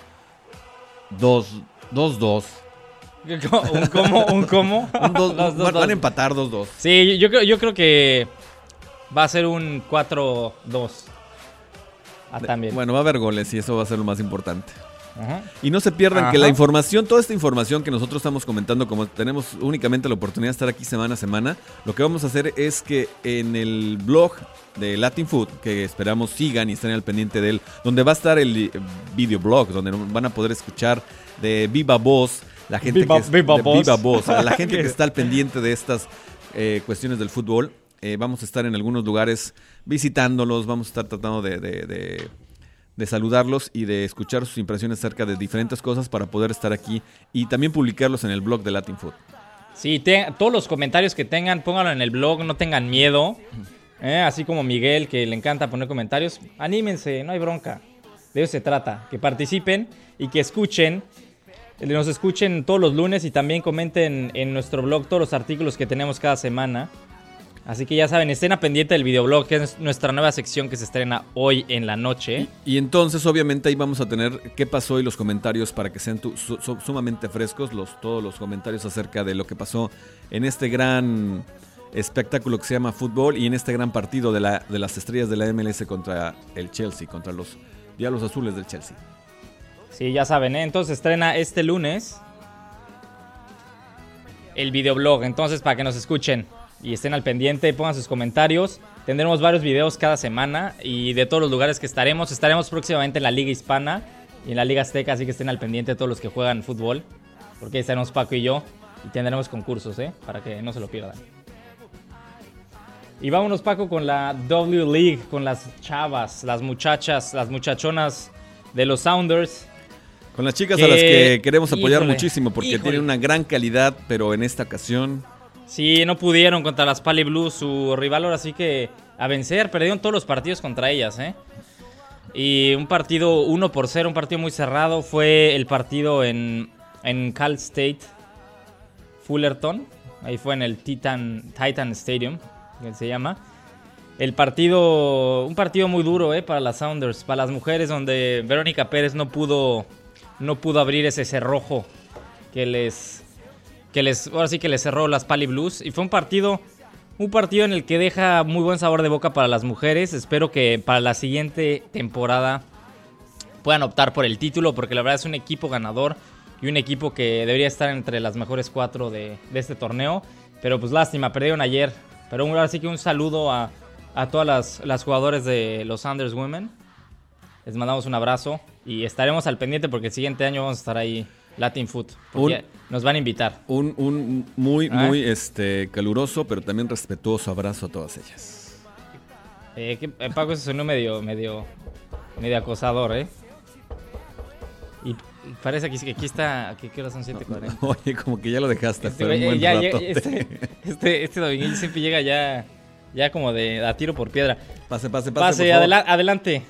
2-2. ¿Un cómo? Van a empatar 2-2. Sí, yo creo que va a ser un 4-2. También. Bueno, va a haber goles y eso va a ser lo más importante. Ajá. Y no se pierdan que la información, toda esta información que nosotros estamos comentando, como tenemos únicamente la oportunidad de estar aquí semana a semana, lo que vamos a hacer es que en el blog de Latin Food, que esperamos sigan y estén al pendiente de él, donde va a estar el videoblog, donde van a poder escuchar de viva voz la gente la gente que está al pendiente de estas cuestiones del fútbol. Vamos a estar en algunos lugares visitándolos, vamos a estar tratando de saludarlos y de escuchar sus impresiones acerca de diferentes cosas para poder estar aquí y también publicarlos en el blog de Latin Food. Sí, todos los comentarios que tengan, pónganlo en el blog, no tengan miedo. Así como Miguel, que le encanta poner comentarios, anímense, no hay bronca. De eso se trata, que participen y que nos escuchen todos los lunes y también comenten en nuestro blog todos los artículos que tenemos cada semana. Así que ya saben, estén a pendiente del videoblog, que es nuestra nueva sección que se estrena hoy en la noche. Y entonces, obviamente, ahí vamos a tener qué pasó y los comentarios para que sean sumamente frescos, todos los comentarios acerca de lo que pasó en este gran espectáculo que se llama fútbol y en este gran partido de las estrellas de la MLS contra el Chelsea, contra los Diablos Azules del Chelsea. Sí, ya saben, entonces estrena este lunes el videoblog, entonces para que nos escuchen y estén al pendiente, pongan sus comentarios. Tendremos varios videos cada semana y de todos los lugares que estaremos próximamente en la Liga Hispana y en la Liga Azteca, así que estén al pendiente de todos los que juegan fútbol, porque ahí estaremos Paco y yo y tendremos concursos, para que no se lo pierdan. Y vámonos, Paco, con la W League, con las chavas, las muchachonas de los Sounders. Con las chicas a las que queremos apoyar muchísimo porque tienen una gran calidad, pero en esta ocasión... Sí, no pudieron contra las Pali Blues, su rival, ahora sí que a vencer. Perdieron todos los partidos contra ellas, Y un partido 1-0, un partido muy cerrado. Fue el partido en Cal State Fullerton. Ahí fue en el Titan Stadium, que se llama. Un partido muy duro, para las Sounders, para las mujeres, donde Verónica Pérez no pudo abrir ese cerrojo ahora sí que les cerró las Pali Blues. Y fue un partido en el que deja muy buen sabor de boca para las mujeres. Espero que para la siguiente temporada puedan optar por el título, porque la verdad es un equipo ganador y un equipo que debería estar entre las mejores 4 de este torneo. Pero pues lástima, perdieron ayer. Pero ahora sí que un saludo a todas las jugadoras de los Sounders Women. Les mandamos un abrazo y estaremos al pendiente porque el siguiente año vamos a estar ahí Latin Food, porque nos van a invitar. Un muy caluroso, pero también respetuoso abrazo a todas ellas. Paco, eso sonó medio acosador, Y parece que aquí está... ¿Qué hora son? 7:40. Oye, como que ya lo dejaste hacer un buen rato. Este Dominguín siempre llega ya Ya como de a tiro por piedra. Pase, por favor. Adelante.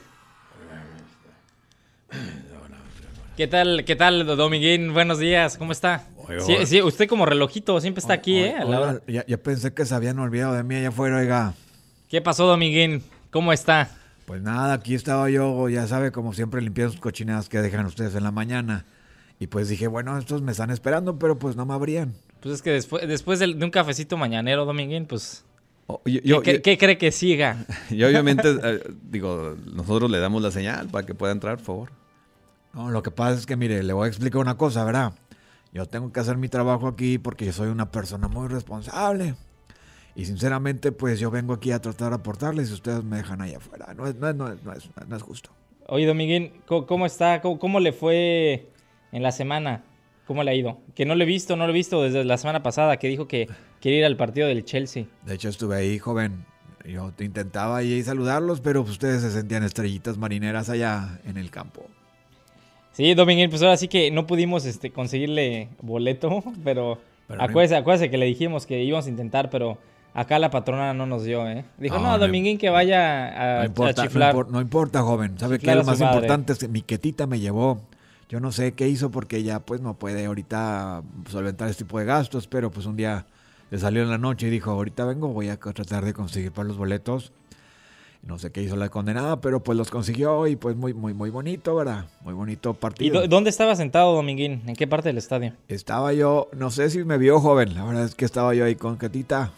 ¿Qué tal, Dominguín? Buenos días, ¿cómo está? Sí, usted como relojito siempre está aquí, a la hora. Ya pensé que se habían olvidado de mí allá afuera, oiga. ¿Qué pasó, Dominguín? ¿Cómo está? Pues nada, aquí estaba yo, ya sabe, como siempre limpiando sus cochinadas que dejan ustedes en la mañana. Y pues dije, bueno, estos me están esperando, pero pues no me abrían. Pues es que después de un cafecito mañanero, Dominguín, pues... ¿Qué cree que siga? Y obviamente, nosotros le damos la señal para que pueda entrar, por favor. No, lo que pasa es que, mire, le voy a explicar una cosa, ¿verdad? Yo tengo que hacer mi trabajo aquí porque yo soy una persona muy responsable. Y sinceramente, pues yo vengo aquí a tratar de aportarles y ustedes me dejan ahí afuera. No es justo. Oye, Dominguín, ¿cómo está? ¿Cómo le fue en la semana? ¿Cómo le ha ido? Que no lo he visto desde la semana pasada, que dijo que quiere ir al partido del Chelsea. De hecho, estuve ahí, joven. Yo intentaba ahí saludarlos, pero pues, ustedes se sentían estrellitas marineras allá en el campo. Sí, Dominguín, pues ahora sí que no pudimos conseguirle boleto, pero acuérdese que le dijimos que íbamos a intentar, pero acá la patrona no nos dio, ¿eh? Dijo, no Dominguín, que vaya a chiflar. No importa, joven. ¿Sabe qué? Lo más importante es que mi Ketita me llevó. Yo no sé qué hizo porque ella pues no puede ahorita solventar este tipo de gastos, pero pues un día le salió en la noche y dijo, ahorita vengo, voy a tratar de conseguir para los boletos. No sé qué hizo la condenada, pero pues los consiguió y pues muy bonito, ¿verdad? Muy bonito partido. ¿Y dónde estaba sentado, Dominguín? ¿En qué parte del estadio? Estaba yo, no sé si me vio, joven, la verdad es que estaba yo ahí con Ketita.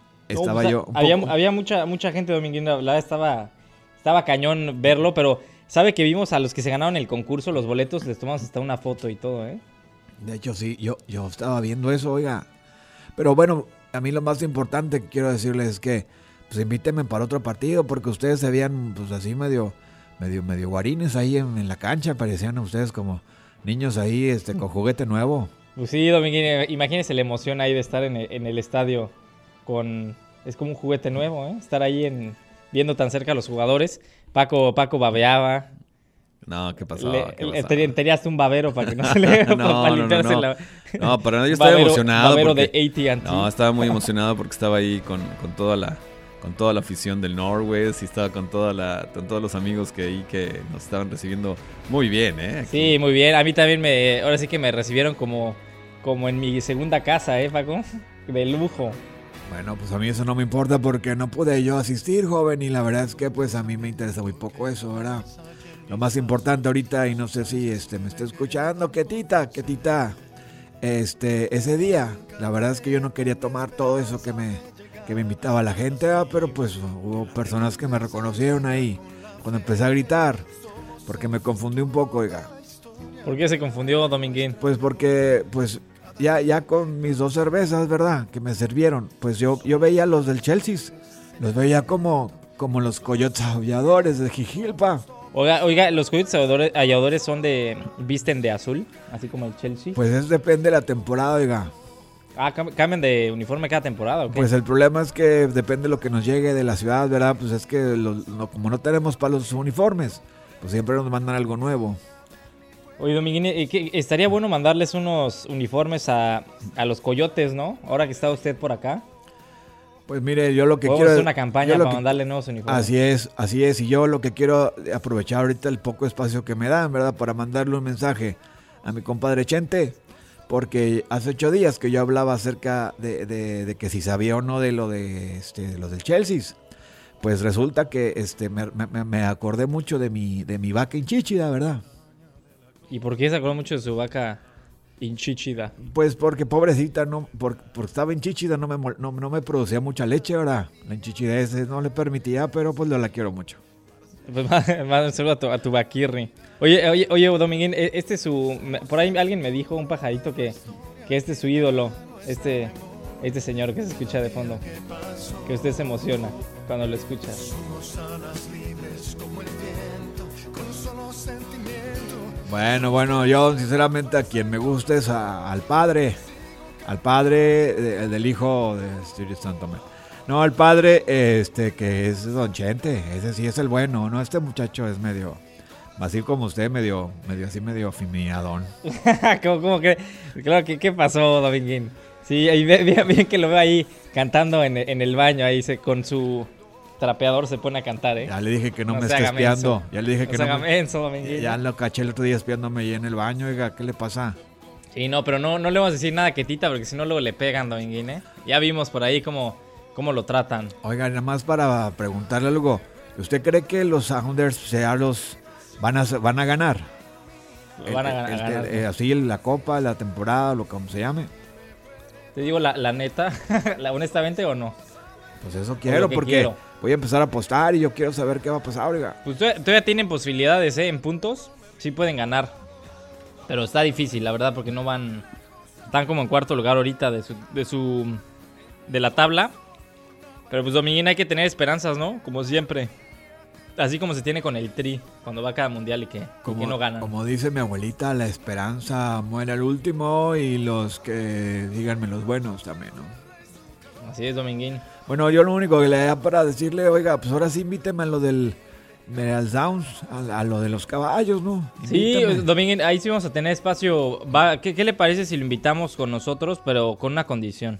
Había mucha gente, Dominguín, la verdad estaba cañón verlo, pero sabe que vimos a los que se ganaron el concurso, los boletos, les tomamos hasta una foto y todo, ¿eh? De hecho, sí, yo estaba viendo eso, oiga. Pero bueno, a mí lo más importante que quiero decirles es que pues invítenme para otro partido, porque ustedes se veían pues así medio guarines ahí en la cancha, parecían ustedes como niños ahí con juguete nuevo. Pues sí, Dominguín, imagínese la emoción ahí de estar en el estadio es como un juguete nuevo, ¿eh? Estar ahí viendo tan cerca a los jugadores. Paco babeaba. No, ¿qué pasó? Tenías un babero para que no se le para limpiarse la... No, pero no, yo estaba emocionado. Babero porque, de AT&T. No, estaba muy emocionado porque estaba ahí con toda la afición del Norwest y estaba con todos los amigos que nos estaban recibiendo muy bien, ¿eh? Aquí. Sí, muy bien. A mí también ahora sí que me recibieron como en mi segunda casa, Paco, de lujo. Bueno, pues a mí eso no me importa porque no pude yo asistir, joven, y la verdad es que pues a mí me interesa muy poco eso, ¿verdad? Lo más importante ahorita, y no sé si me está escuchando, Ketita, ese día, la verdad es que yo no quería tomar todo eso que me invitaba la gente, pero pues hubo personas que me reconocieron ahí cuando empecé a gritar, porque me confundí un poco, oiga. ¿Por qué se confundió, Dominguín? Pues porque, pues ya con mis 2 cervezas, ¿verdad? Que me sirvieron, pues yo veía a los del Chelsea, los veía como los coyotes aulladores de Jijilpa. Oiga, los coyotes aulladores visten de azul, así como el Chelsea. Pues eso depende de la temporada, oiga. Ah, ¿cambian de uniforme cada temporada o qué? Pues el problema es que depende de lo que nos llegue de la ciudad, ¿verdad? Pues es que como no tenemos para los uniformes, pues siempre nos mandan algo nuevo. Oye, Dominguín, estaría bueno mandarles unos uniformes a los coyotes, ¿no? Ahora que está usted por acá. Pues mire, yo lo que quiero... Vamos a hacer una campaña para mandarle nuevos uniformes. Así es. Y yo lo que quiero aprovechar ahorita el poco espacio que me dan, ¿verdad? Para mandarle un mensaje a mi compadre Chente. Porque hace 8 días que yo hablaba acerca de que si sabía o no de lo de los del Chelsea. Pues resulta que me acordé mucho de mi vaca hinchíchida, ¿verdad? ¿Y por qué se acordó mucho de su vaca hinchíchida? Pues porque pobrecita, porque estaba hinchíchida, no me producía mucha leche, ¿verdad? La hinchichidez no le permitía, pero pues yo la quiero mucho. Pues más un saludo a tu vaquirri. Oye, Dominguín, por ahí alguien me dijo, un pajarito, que este es su ídolo, este señor que se escucha de fondo, que usted se emociona cuando lo escucha. Bueno, yo sinceramente a quien me gusta es al padre del hijo de Espíritu Santo. No, al padre que es Don Chente, ese sí es el bueno, ¿no? Este muchacho es medio, así como usted, medio afeminadón. ¿Cómo que? Claro, ¿qué pasó, Dominguín? Sí, ahí bien que lo veo ahí cantando en el baño, ahí con su trapeador se pone a cantar, ¿eh? Ya le dije que no me esté espiando. Ya le dije que no me... Ya lo caché el otro día espiándome ahí en el baño, oiga, ¿qué le pasa? Sí, no, pero no le vamos a decir nada a Ketita porque si no luego le pegan, Dominguín, ¿eh? Ya vimos por ahí cómo lo tratan. Oiga, nada más para preguntarle algo. ¿Usted cree que los Sounders van a ganar? Van a ganar. Así la copa, la temporada, lo como se llame. Te digo la neta, honestamente o no. Pues eso quiero porque voy a empezar a apostar y yo quiero saber qué va a pasar, oiga. Pues todavía tienen posibilidades, en puntos. Sí pueden ganar. Pero está difícil, la verdad, porque están como en cuarto lugar ahorita de la tabla. Pero pues Dominguín, hay que tener esperanzas, ¿no? Como siempre. Así como se tiene con el Tri cuando va a cada mundial y que no ganan. Como dice mi abuelita, la esperanza muere al último y los que díganme los buenos también, ¿no? Así es, Dominguín. Bueno, yo lo único que le da para decirle, oiga, pues ahora sí invíteme a lo del Downs, a lo de los caballos, ¿no? Invítame. Sí, Dominguín, ahí sí vamos a tener espacio. ¿Qué le parece si lo invitamos con nosotros, pero con una condición?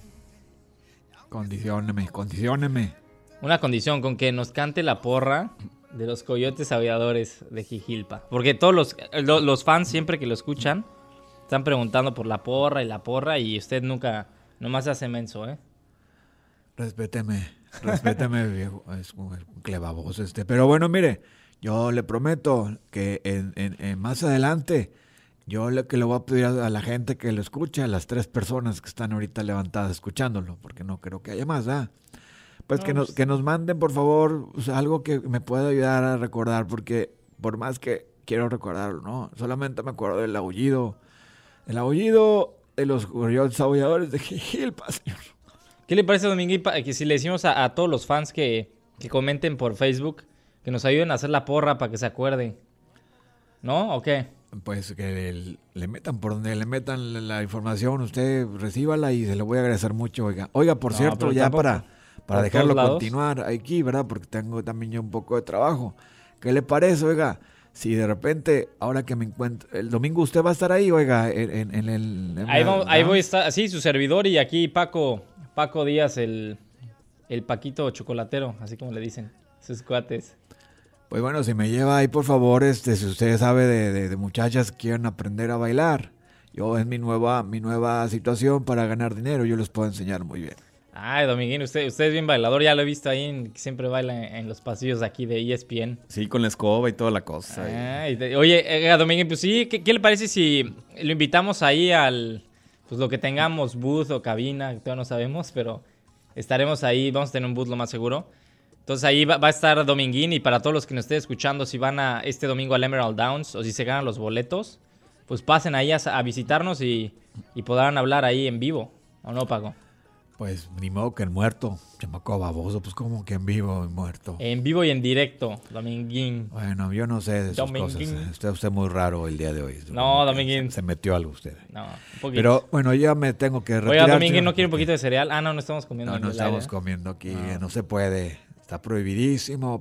Condicióneme. Una condición, con que nos cante la porra de los Coyotes Aviadores de Jijilpa. Porque todos los fans, siempre que lo escuchan, están preguntando por la porra y usted nunca, nomás se hace menso, ¿eh? Respéteme, viejo. Es un clevavoz Pero bueno, mire, yo le prometo que en más adelante, yo le voy a pedir a la gente que lo escuche, a las 3 personas que están ahorita levantadas escuchándolo, porque no creo que haya más, ¿verdad? Pues que nos manden, por favor, algo que me pueda ayudar a recordar, porque por más que quiero recordarlo, ¿no? Solamente me acuerdo del aullido. El aullido de los Coyotes Aulladores de Jijilpa, señor. ¿Qué le parece, Dominguín, que si le decimos a todos los fans que comenten por Facebook, que nos ayuden a hacer la porra para que se acuerden? ¿No? ¿O qué? Pues que le metan por donde le metan la información, usted recíbala y se lo voy a agradecer mucho, oiga. Oiga, por cierto, ya para dejarlo continuar aquí, ¿verdad? Porque tengo también yo un poco de trabajo. ¿Qué le parece, oiga? Si de repente, ahora que me encuentro, el domingo usted va a estar ahí, oiga, ahí voy a estar, sí, su servidor y aquí Paco Díaz, el Paquito chocolatero, así como le dicen, sus cuates. Pues bueno, si me lleva ahí, por favor, si usted sabe de muchachas que quieren aprender a bailar, es mi nueva situación para ganar dinero, yo les puedo enseñar muy bien. Ay, Dominguín, usted es bien bailador, ya lo he visto ahí, que siempre baila en los pasillos aquí de ESPN. Sí, con la escoba y toda la cosa. Oye, Dominguín, pues sí, ¿qué le parece si lo invitamos ahí pues lo que tengamos, booth o cabina, que todavía no sabemos, pero estaremos ahí, vamos a tener un booth lo más seguro. Entonces ahí va a estar Dominguín, y para todos los que nos estén escuchando, si van este domingo al Emerald Downs o si se ganan los boletos, pues pasen ahí a visitarnos y podrán hablar ahí en vivo, ¿o no, Paco? Pues ni modo que en muerto, chamaco baboso, pues como que en vivo, en muerto. En vivo y en directo, Dominguín. Bueno, yo no sé de esas cosas. Está usted muy raro el día de hoy. No, Dominguín. Se metió algo usted. No, un poquito. Pero bueno, ya me tengo que retirar. Oiga, Dominguín, ¿no quiere un poquito de cereal? Ah, no estamos comiendo. No estamos comiendo aquí, no se puede. Está prohibidísimo.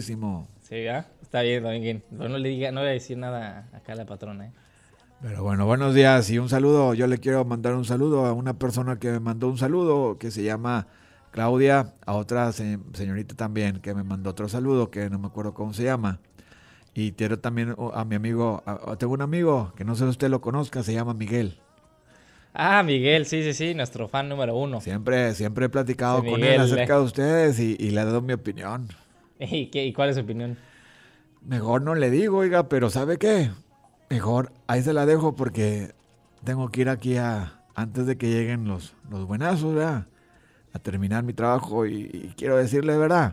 Sí, ¿ya? Está bien, Dominguín. Pero no voy a decir nada acá a la patrona, ¿eh? Pero bueno, buenos días y un saludo. Yo le quiero mandar un saludo a una persona que me mandó un saludo, que se llama Claudia, a otra señorita también que me mandó otro saludo, que no me acuerdo cómo se llama. Y quiero también a mi amigo, tengo un amigo que no sé si usted lo conozca, se llama Miguel. Ah, Miguel, sí, nuestro fan número 1. Siempre he platicado con él acerca de ustedes y le he dado mi opinión. ¿Y cuál es su opinión? Mejor no le digo, oiga, pero ¿sabe qué? Mejor ahí se la dejo porque tengo que ir aquí antes de que lleguen los buenazos, ¿verdad? A terminar mi trabajo y quiero decirle, ¿verdad?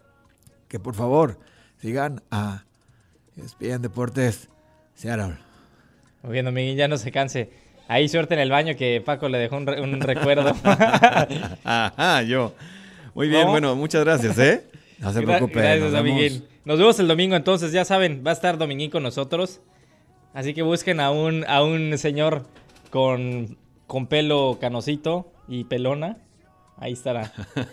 Que por favor sigan a ESPN Deportes Seattle. Muy bien, Dominguín, ya no se canse. Ahí suerte en el baño que Paco le dejó un recuerdo. Ajá, yo. Muy bien, bueno, muchas gracias, ¿eh? No se preocupe. Gracias, Dominguín. Nos vemos el domingo entonces, ya saben, va a estar Dominguín con nosotros. Así que busquen a un señor con pelo canosito y pelona. Ahí estará.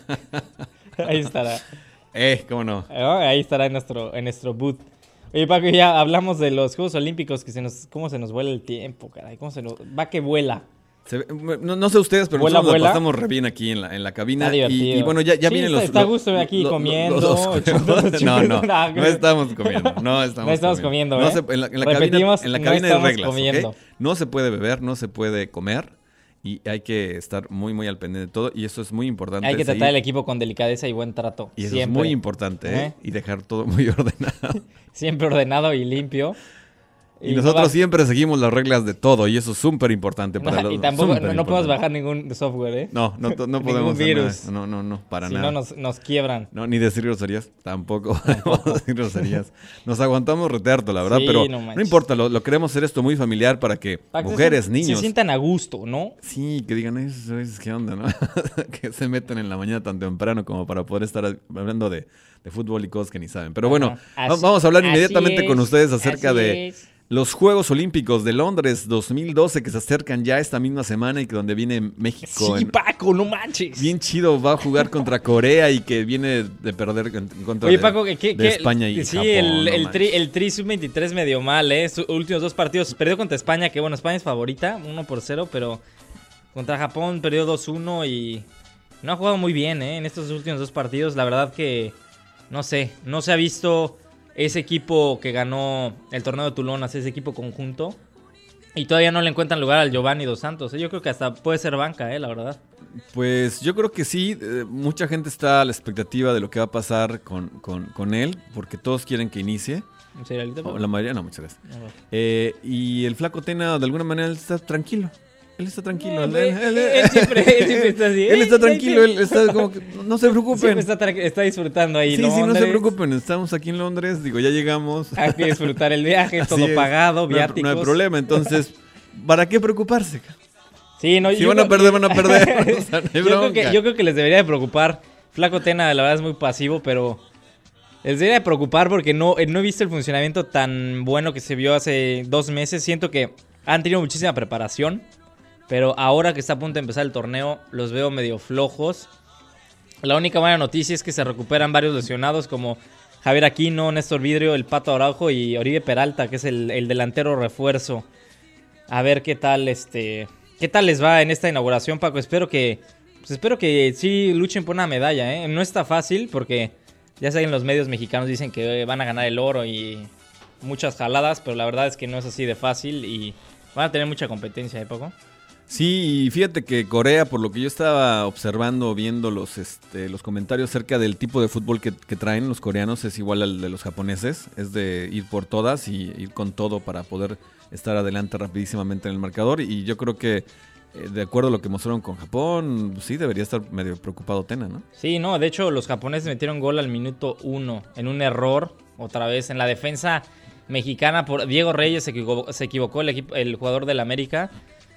Ahí estará. ¿Cómo no? Ahí estará en nuestro booth. Oye, Paco, ya hablamos de los Juegos Olímpicos, cómo se nos vuela el tiempo, caray. Va que vuela. No sé ustedes, pero ¿Vuela, nosotros vuela? la pasamos re bien aquí en la cabina. Está divertido. Y bueno, ya Sí, vienen los... está a gusto aquí comiendo, echándonos No chingos. estamos comiendo. No estamos comiendo, No ¿eh? en la Repetimos, cabina no hay estamos reglas, comiendo. ¿ok? No se puede beber, no se puede comer y hay que estar muy, muy al pendiente de todo y eso es muy importante. Hay que tratar seguir. el equipo con delicadeza y buen trato. Y eso siempre. es muy importante, ¿eh? Y dejar todo muy ordenado. Siempre ordenado y limpio. Y nosotros siempre seguimos las reglas de todo y eso es súper importante para los... Y tampoco no podemos bajar ningún software, ¿eh? No podemos ningún hacer virus. nada. No, para si nada. Si no nos quiebran. No, ni decir groserías, tampoco podemos decir groserías. Nos aguantamos retearto, la verdad, Sí, pero no no importa, lo queremos hacer esto muy familiar para que mujeres, niños... se sientan a gusto, ¿no? Sí, que digan, ¿qué onda, no? Que se metan en la mañana tan temprano como para poder estar hablando de fútbol y cosas que ni saben. Pero bueno, vamos a hablar inmediatamente con ustedes acerca de... los Juegos Olímpicos de Londres 2012 que se acercan ya esta misma semana y que donde viene México. Sí, Paco, no manches. Bien chido, va a jugar contra Corea y que viene de perder contra Paco, de España y sí, Japón. el Tri Sub-23 medio mal, ¿eh? Sus últimos 2 partidos. Perdió contra España, que bueno, España es favorita, 1-0, pero contra Japón perdió 2-1 y no ha jugado muy bien, ¿eh? En estos últimos 2 partidos. La verdad que, no se ha visto... ese equipo que ganó el torneo de Toulon, ese equipo conjunto. Y todavía no le encuentran lugar al Giovanni Dos Santos. Yo creo que hasta puede ser banca, la verdad. Pues yo creo que sí. Mucha gente está a la expectativa de lo que va a pasar con él. Porque todos quieren que inicie. La mayoría no, muchas gracias. Y el Flaco Tena, de alguna manera, él está tranquilo. Él está tranquilo. Él siempre está así. Él está tranquilo, él está como que no se preocupen. Está disfrutando ahí. Sí, no se preocupen. Estamos aquí en Londres, ya llegamos. Hay que disfrutar el viaje, todo pagado, viáticos. No hay problema, entonces, ¿para qué preocuparse? Sí, no, si van a perder, van a perder. O sea, no yo creo que les debería de preocupar. Flaco Tena, la verdad, es muy pasivo, pero les debería de preocupar porque no he visto el funcionamiento tan bueno que se vio hace 2 meses. Siento que han tenido muchísima preparación. Pero ahora que está a punto de empezar el torneo, los veo medio flojos. La única buena noticia es que se recuperan varios lesionados como Javier Aquino, Néstor Vidrio, el Pato Araujo y Oribe Peralta, que es el delantero refuerzo. A ver qué tal les va en esta inauguración, Paco. Espero que sí luchen por una medalla, ¿eh? No está fácil porque ya saben, los medios mexicanos dicen que van a ganar el oro y muchas jaladas, pero la verdad es que no es así de fácil y van a tener mucha competencia, ¿eh, Paco? Sí, y fíjate que Corea, por lo que yo estaba observando, viendo los comentarios acerca del tipo de fútbol que traen los coreanos, es igual al de los japoneses, es de ir por todas y ir con todo para poder estar adelante rapidísimamente en el marcador, y yo creo que de acuerdo a lo que mostraron con Japón, sí debería estar medio preocupado Tena, ¿no? Sí, no, de hecho los japoneses metieron gol al minuto 1 en un error, otra vez en la defensa mexicana, por Diego Reyes se equivocó el jugador del América.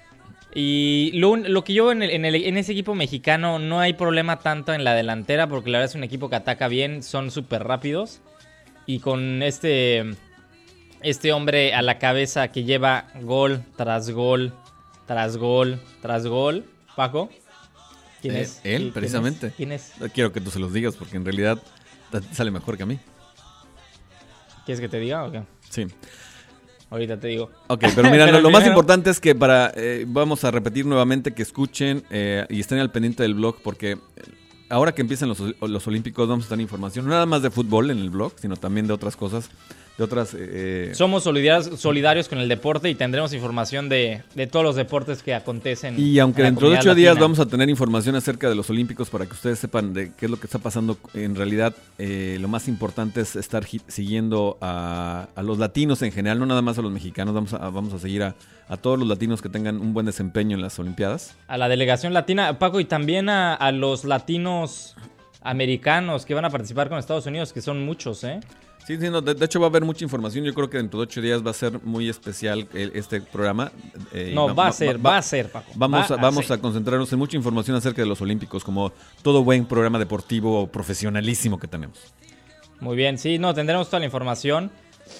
Y lo que yo veo en ese equipo mexicano, no hay problema tanto en la delantera, porque la verdad es un equipo que ataca bien, son súper rápidos. Y con este hombre a la cabeza que lleva gol tras gol, tras gol, tras gol, Paco, ¿quién es? Él, precisamente. ¿Quién es? Quiero que tú se los digas, porque en realidad sale mejor que a mí. ¿Quieres que te diga o qué? Sí. Ahorita te digo. Ok, pero mira, lo más importante es que vamos a repetir nuevamente que escuchen y estén al pendiente del blog, porque ahora que empiezan los Olímpicos vamos a estar información, no nada más de fútbol en el blog, sino también de otras cosas, de otras... Somos solidarios con el deporte y tendremos información de todos los deportes que acontecen. Y aunque dentro de 8 días vamos a tener información acerca de los Olímpicos para que ustedes sepan de qué es lo que está pasando, en realidad lo más importante es estar siguiendo a los latinos en general, no nada más a los mexicanos, vamos a seguir a todos los latinos que tengan un buen desempeño en las Olimpiadas. A la delegación latina, Paco, y también a los latinos americanos que van a participar con Estados Unidos, que son muchos, ¿eh? Sí, no, de hecho va a haber mucha información. Yo creo que dentro de 8 días va a ser muy especial este programa. Va a ser, Paco. Vamos a concentrarnos en mucha información acerca de los Olímpicos, como todo buen programa deportivo profesionalísimo que tenemos. Muy bien, sí, tendremos toda la información.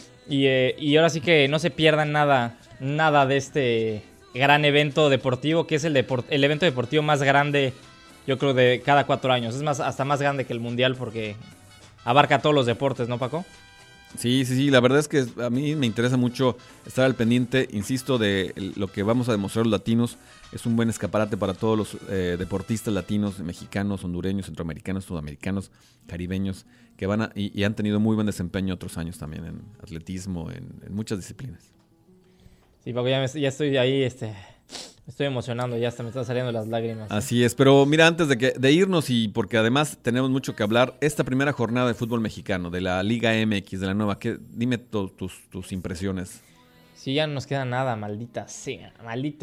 Y ahora sí que no se pierdan nada de este gran evento deportivo, que es el evento deportivo más grande, yo creo, de cada 4 años. Es más, hasta más grande que el Mundial, porque abarca todos los deportes, ¿no, Paco? Sí, la verdad es que a mí me interesa mucho estar al pendiente, insisto, de lo que vamos a demostrar los latinos. Es un buen escaparate para todos los deportistas latinos, mexicanos, hondureños, centroamericanos, sudamericanos, caribeños, que van y han tenido muy buen desempeño otros años también en atletismo, en muchas disciplinas. Sí, Paco, ya estoy ahí, me estoy emocionando, ya hasta me están saliendo las lágrimas. Así es, pero mira, antes de irnos y porque además tenemos mucho que hablar, esta primera jornada de fútbol mexicano, de la Liga MX, de la nueva, dime tus impresiones. Sí, ya no nos queda nada, maldita sea.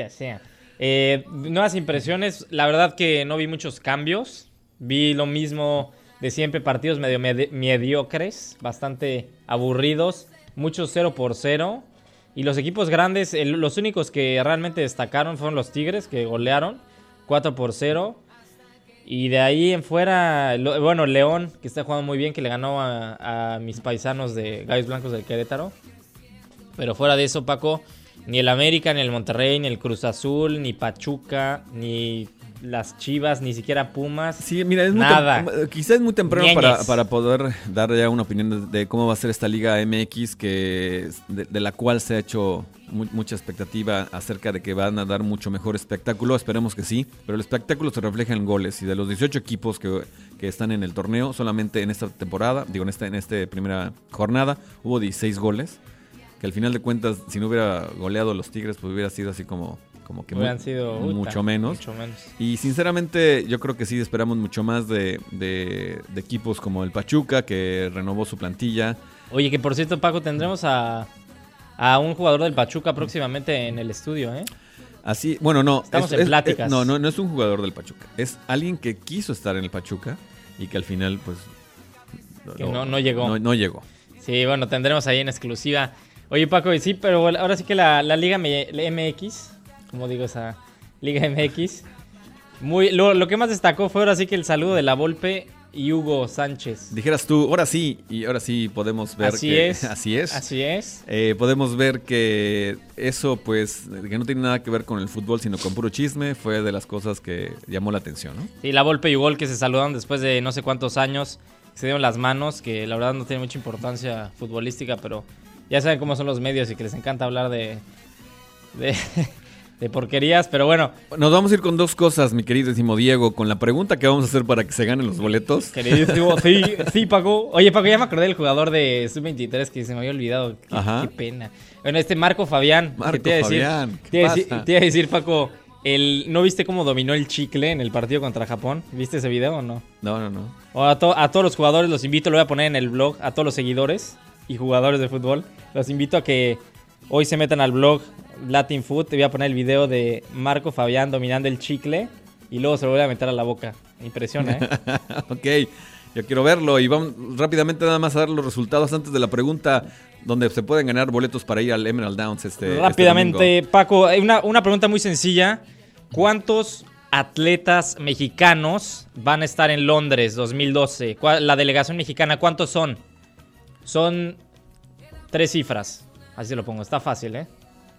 Nuevas impresiones, la verdad que no vi muchos cambios, vi lo mismo de siempre, partidos medio mediocres, bastante aburridos, muchos 0-0. Y los equipos grandes, los únicos que realmente destacaron fueron los Tigres, que golearon 4-0. Y de ahí en fuera, León, que está jugando muy bien, que le ganó a mis paisanos de Gallos Blancos del Querétaro. Pero fuera de eso, Paco, ni el América, ni el Monterrey, ni el Cruz Azul, ni Pachuca, ni las Chivas, ni siquiera Pumas. Sí, mira, nada. Quizás es muy temprano para poder dar ya una opinión de cómo va a ser esta Liga MX, de la cual se ha hecho mucha expectativa acerca de que van a dar mucho mejor espectáculo. Esperemos que sí, pero el espectáculo se refleja en goles. Y de los 18 equipos que están en el torneo, solamente en esta temporada, en esta primera jornada, hubo 16 goles. Que al final de cuentas, si no hubiera goleado los Tigres, pues hubiera sido así como que hubieran sido mucho menos. Y sinceramente yo creo que sí esperamos mucho más de equipos como el Pachuca, que renovó su plantilla. Oye, que por cierto, Paco, tendremos a un jugador del Pachuca próximamente en el estudio, ¿eh? Así, bueno, no. Estamos en pláticas. No es un jugador del Pachuca. Es alguien que quiso estar en el Pachuca y que al final, pues... Que no llegó. No llegó. Sí, bueno, tendremos ahí en exclusiva. Oye, Paco, y sí, pero ahora sí que la Liga MX... Como digo, esa Liga MX. Lo que más destacó fue ahora sí que el saludo de La Volpe y Hugo Sánchez. Dijeras tú, ahora sí podemos ver Así es. Podemos ver que eso, pues, que no tiene nada que ver con el fútbol, sino con puro chisme, fue de las cosas que llamó la atención, ¿no? Sí, La Volpe y Hugo que se saludaron después de no sé cuántos años, se dieron las manos, que la verdad no tiene mucha importancia futbolística, pero ya saben cómo son los medios y que les encanta hablar de porquerías, pero bueno. Nos vamos a ir con dos cosas, mi queridísimo Diego, con la pregunta que vamos a hacer para que se ganen los boletos. Queridísimo, sí, Paco. Oye, Paco, ya me acordé del jugador de Sub-23 que se me había olvidado. Qué pena. Bueno, Marco Fabián. Te iba a decir, Paco, ¿no viste cómo dominó el chicle en el partido contra Japón? ¿Viste ese video o no? No. O a todos los jugadores los invito, lo voy a poner en el blog, a todos los seguidores y jugadores de fútbol. Los invito a que hoy se metan al blog Latin Food. Te voy a poner el video de Marco Fabián dominando el chicle y luego se lo voy a meter a la boca. Impresiona, ¿eh? Ok, yo quiero verlo y vamos rápidamente nada más a dar los resultados antes de la pregunta donde se pueden ganar boletos para ir al Emerald Downs rápidamente, Paco, una pregunta muy sencilla. ¿Cuántos atletas mexicanos van a estar en Londres 2012? La delegación mexicana, ¿cuántos son? Son 3 cifras. Así lo pongo, está fácil, ¿eh?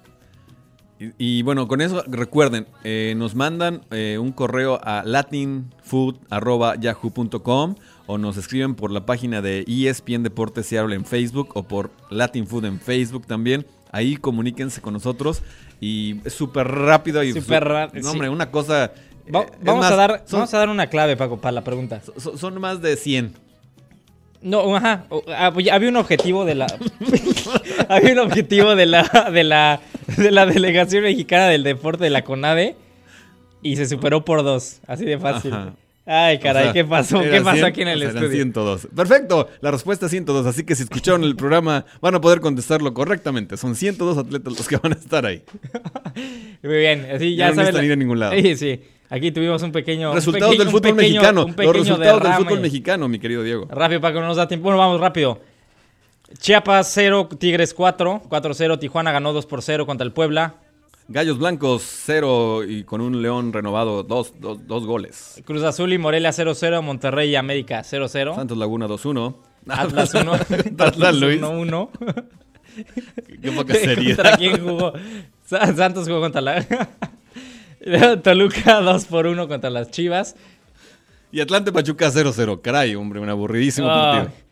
Y bueno, con eso recuerden, nos mandan un correo a latinfood@yahoo.com o nos escriben por la página de ESPN Deportes Seattle en Facebook o por Latin Food en Facebook también. Ahí comuníquense con nosotros y es súper rápido. No, hombre, una cosa... vamos a dar una clave, Paco, para la pregunta. Son más de 100. No, ajá. Había un objetivo de la... había un objetivo de la delegación mexicana del deporte de la CONADE y se superó por 2. Así de fácil. Ajá. Ay, caray, o sea, ¿qué pasó? ¿Qué pasó 100, aquí en el estudio? 102. Perfecto, la respuesta es 102. Así que si escucharon el programa van a poder contestarlo correctamente. Son 102 atletas los que van a estar ahí. Muy bien, así ya saben. No ir a ningún lado. Sí. Aquí tuvimos un pequeño... Resultados del fútbol mexicano. Los resultados del fútbol mexicano, mi querido Diego. Rápido, Paco, no nos da tiempo. Bueno, vamos rápido. Chiapas 0, Tigres 4. 4-0. Tijuana ganó 2-0 contra el Puebla. Gallos Blancos 0 y con un León renovado 2 goles. Cruz Azul y Morelia 0-0. Monterrey y América 0-0. Santos Laguna 2-1. Atlas 1. Atlas 1-1. Qué poca seriedad. ¿Contra quién jugó? Santos jugó contra la... Toluca 2-1 contra las Chivas. Y Atlante Pachuca 0-0. Caray, hombre, un aburridísimo partido.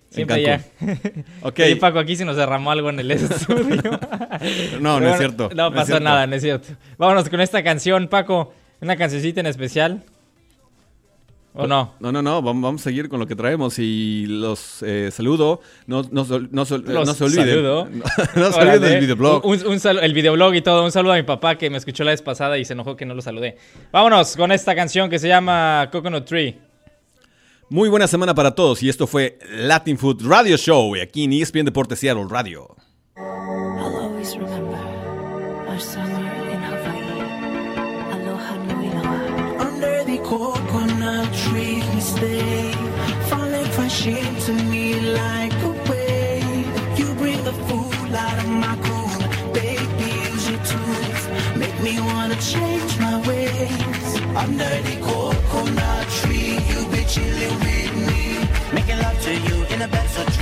Siempre ya. Ok. Sí, Paco, aquí se nos derramó algo en el estudio. No, no es cierto. No pasó nada, no es cierto. Vámonos con esta canción, Paco. Una cancioncita en especial. ¿O no? No. Vamos a seguir con lo que traemos y los saludo. No se olviden. No se olviden del videoblog. El videoblog y todo. Un saludo a mi papá que me escuchó la vez pasada y se enojó que no lo saludé. Vámonos con esta canción que se llama Coconut Tree. Muy buena semana para todos y esto fue Latin Food Radio Show aquí en ESPN Deportes Seattle Radio. I'll always remember our summer in Hawaii. Aloha nui loa. Under the coconut tree we stay, falling crashing to me like a wave. You bring the food out of my cool, baby, use your tools, make me wanna change my ways. Under the coconut tree, you be chilling with me, making love to you in a bed so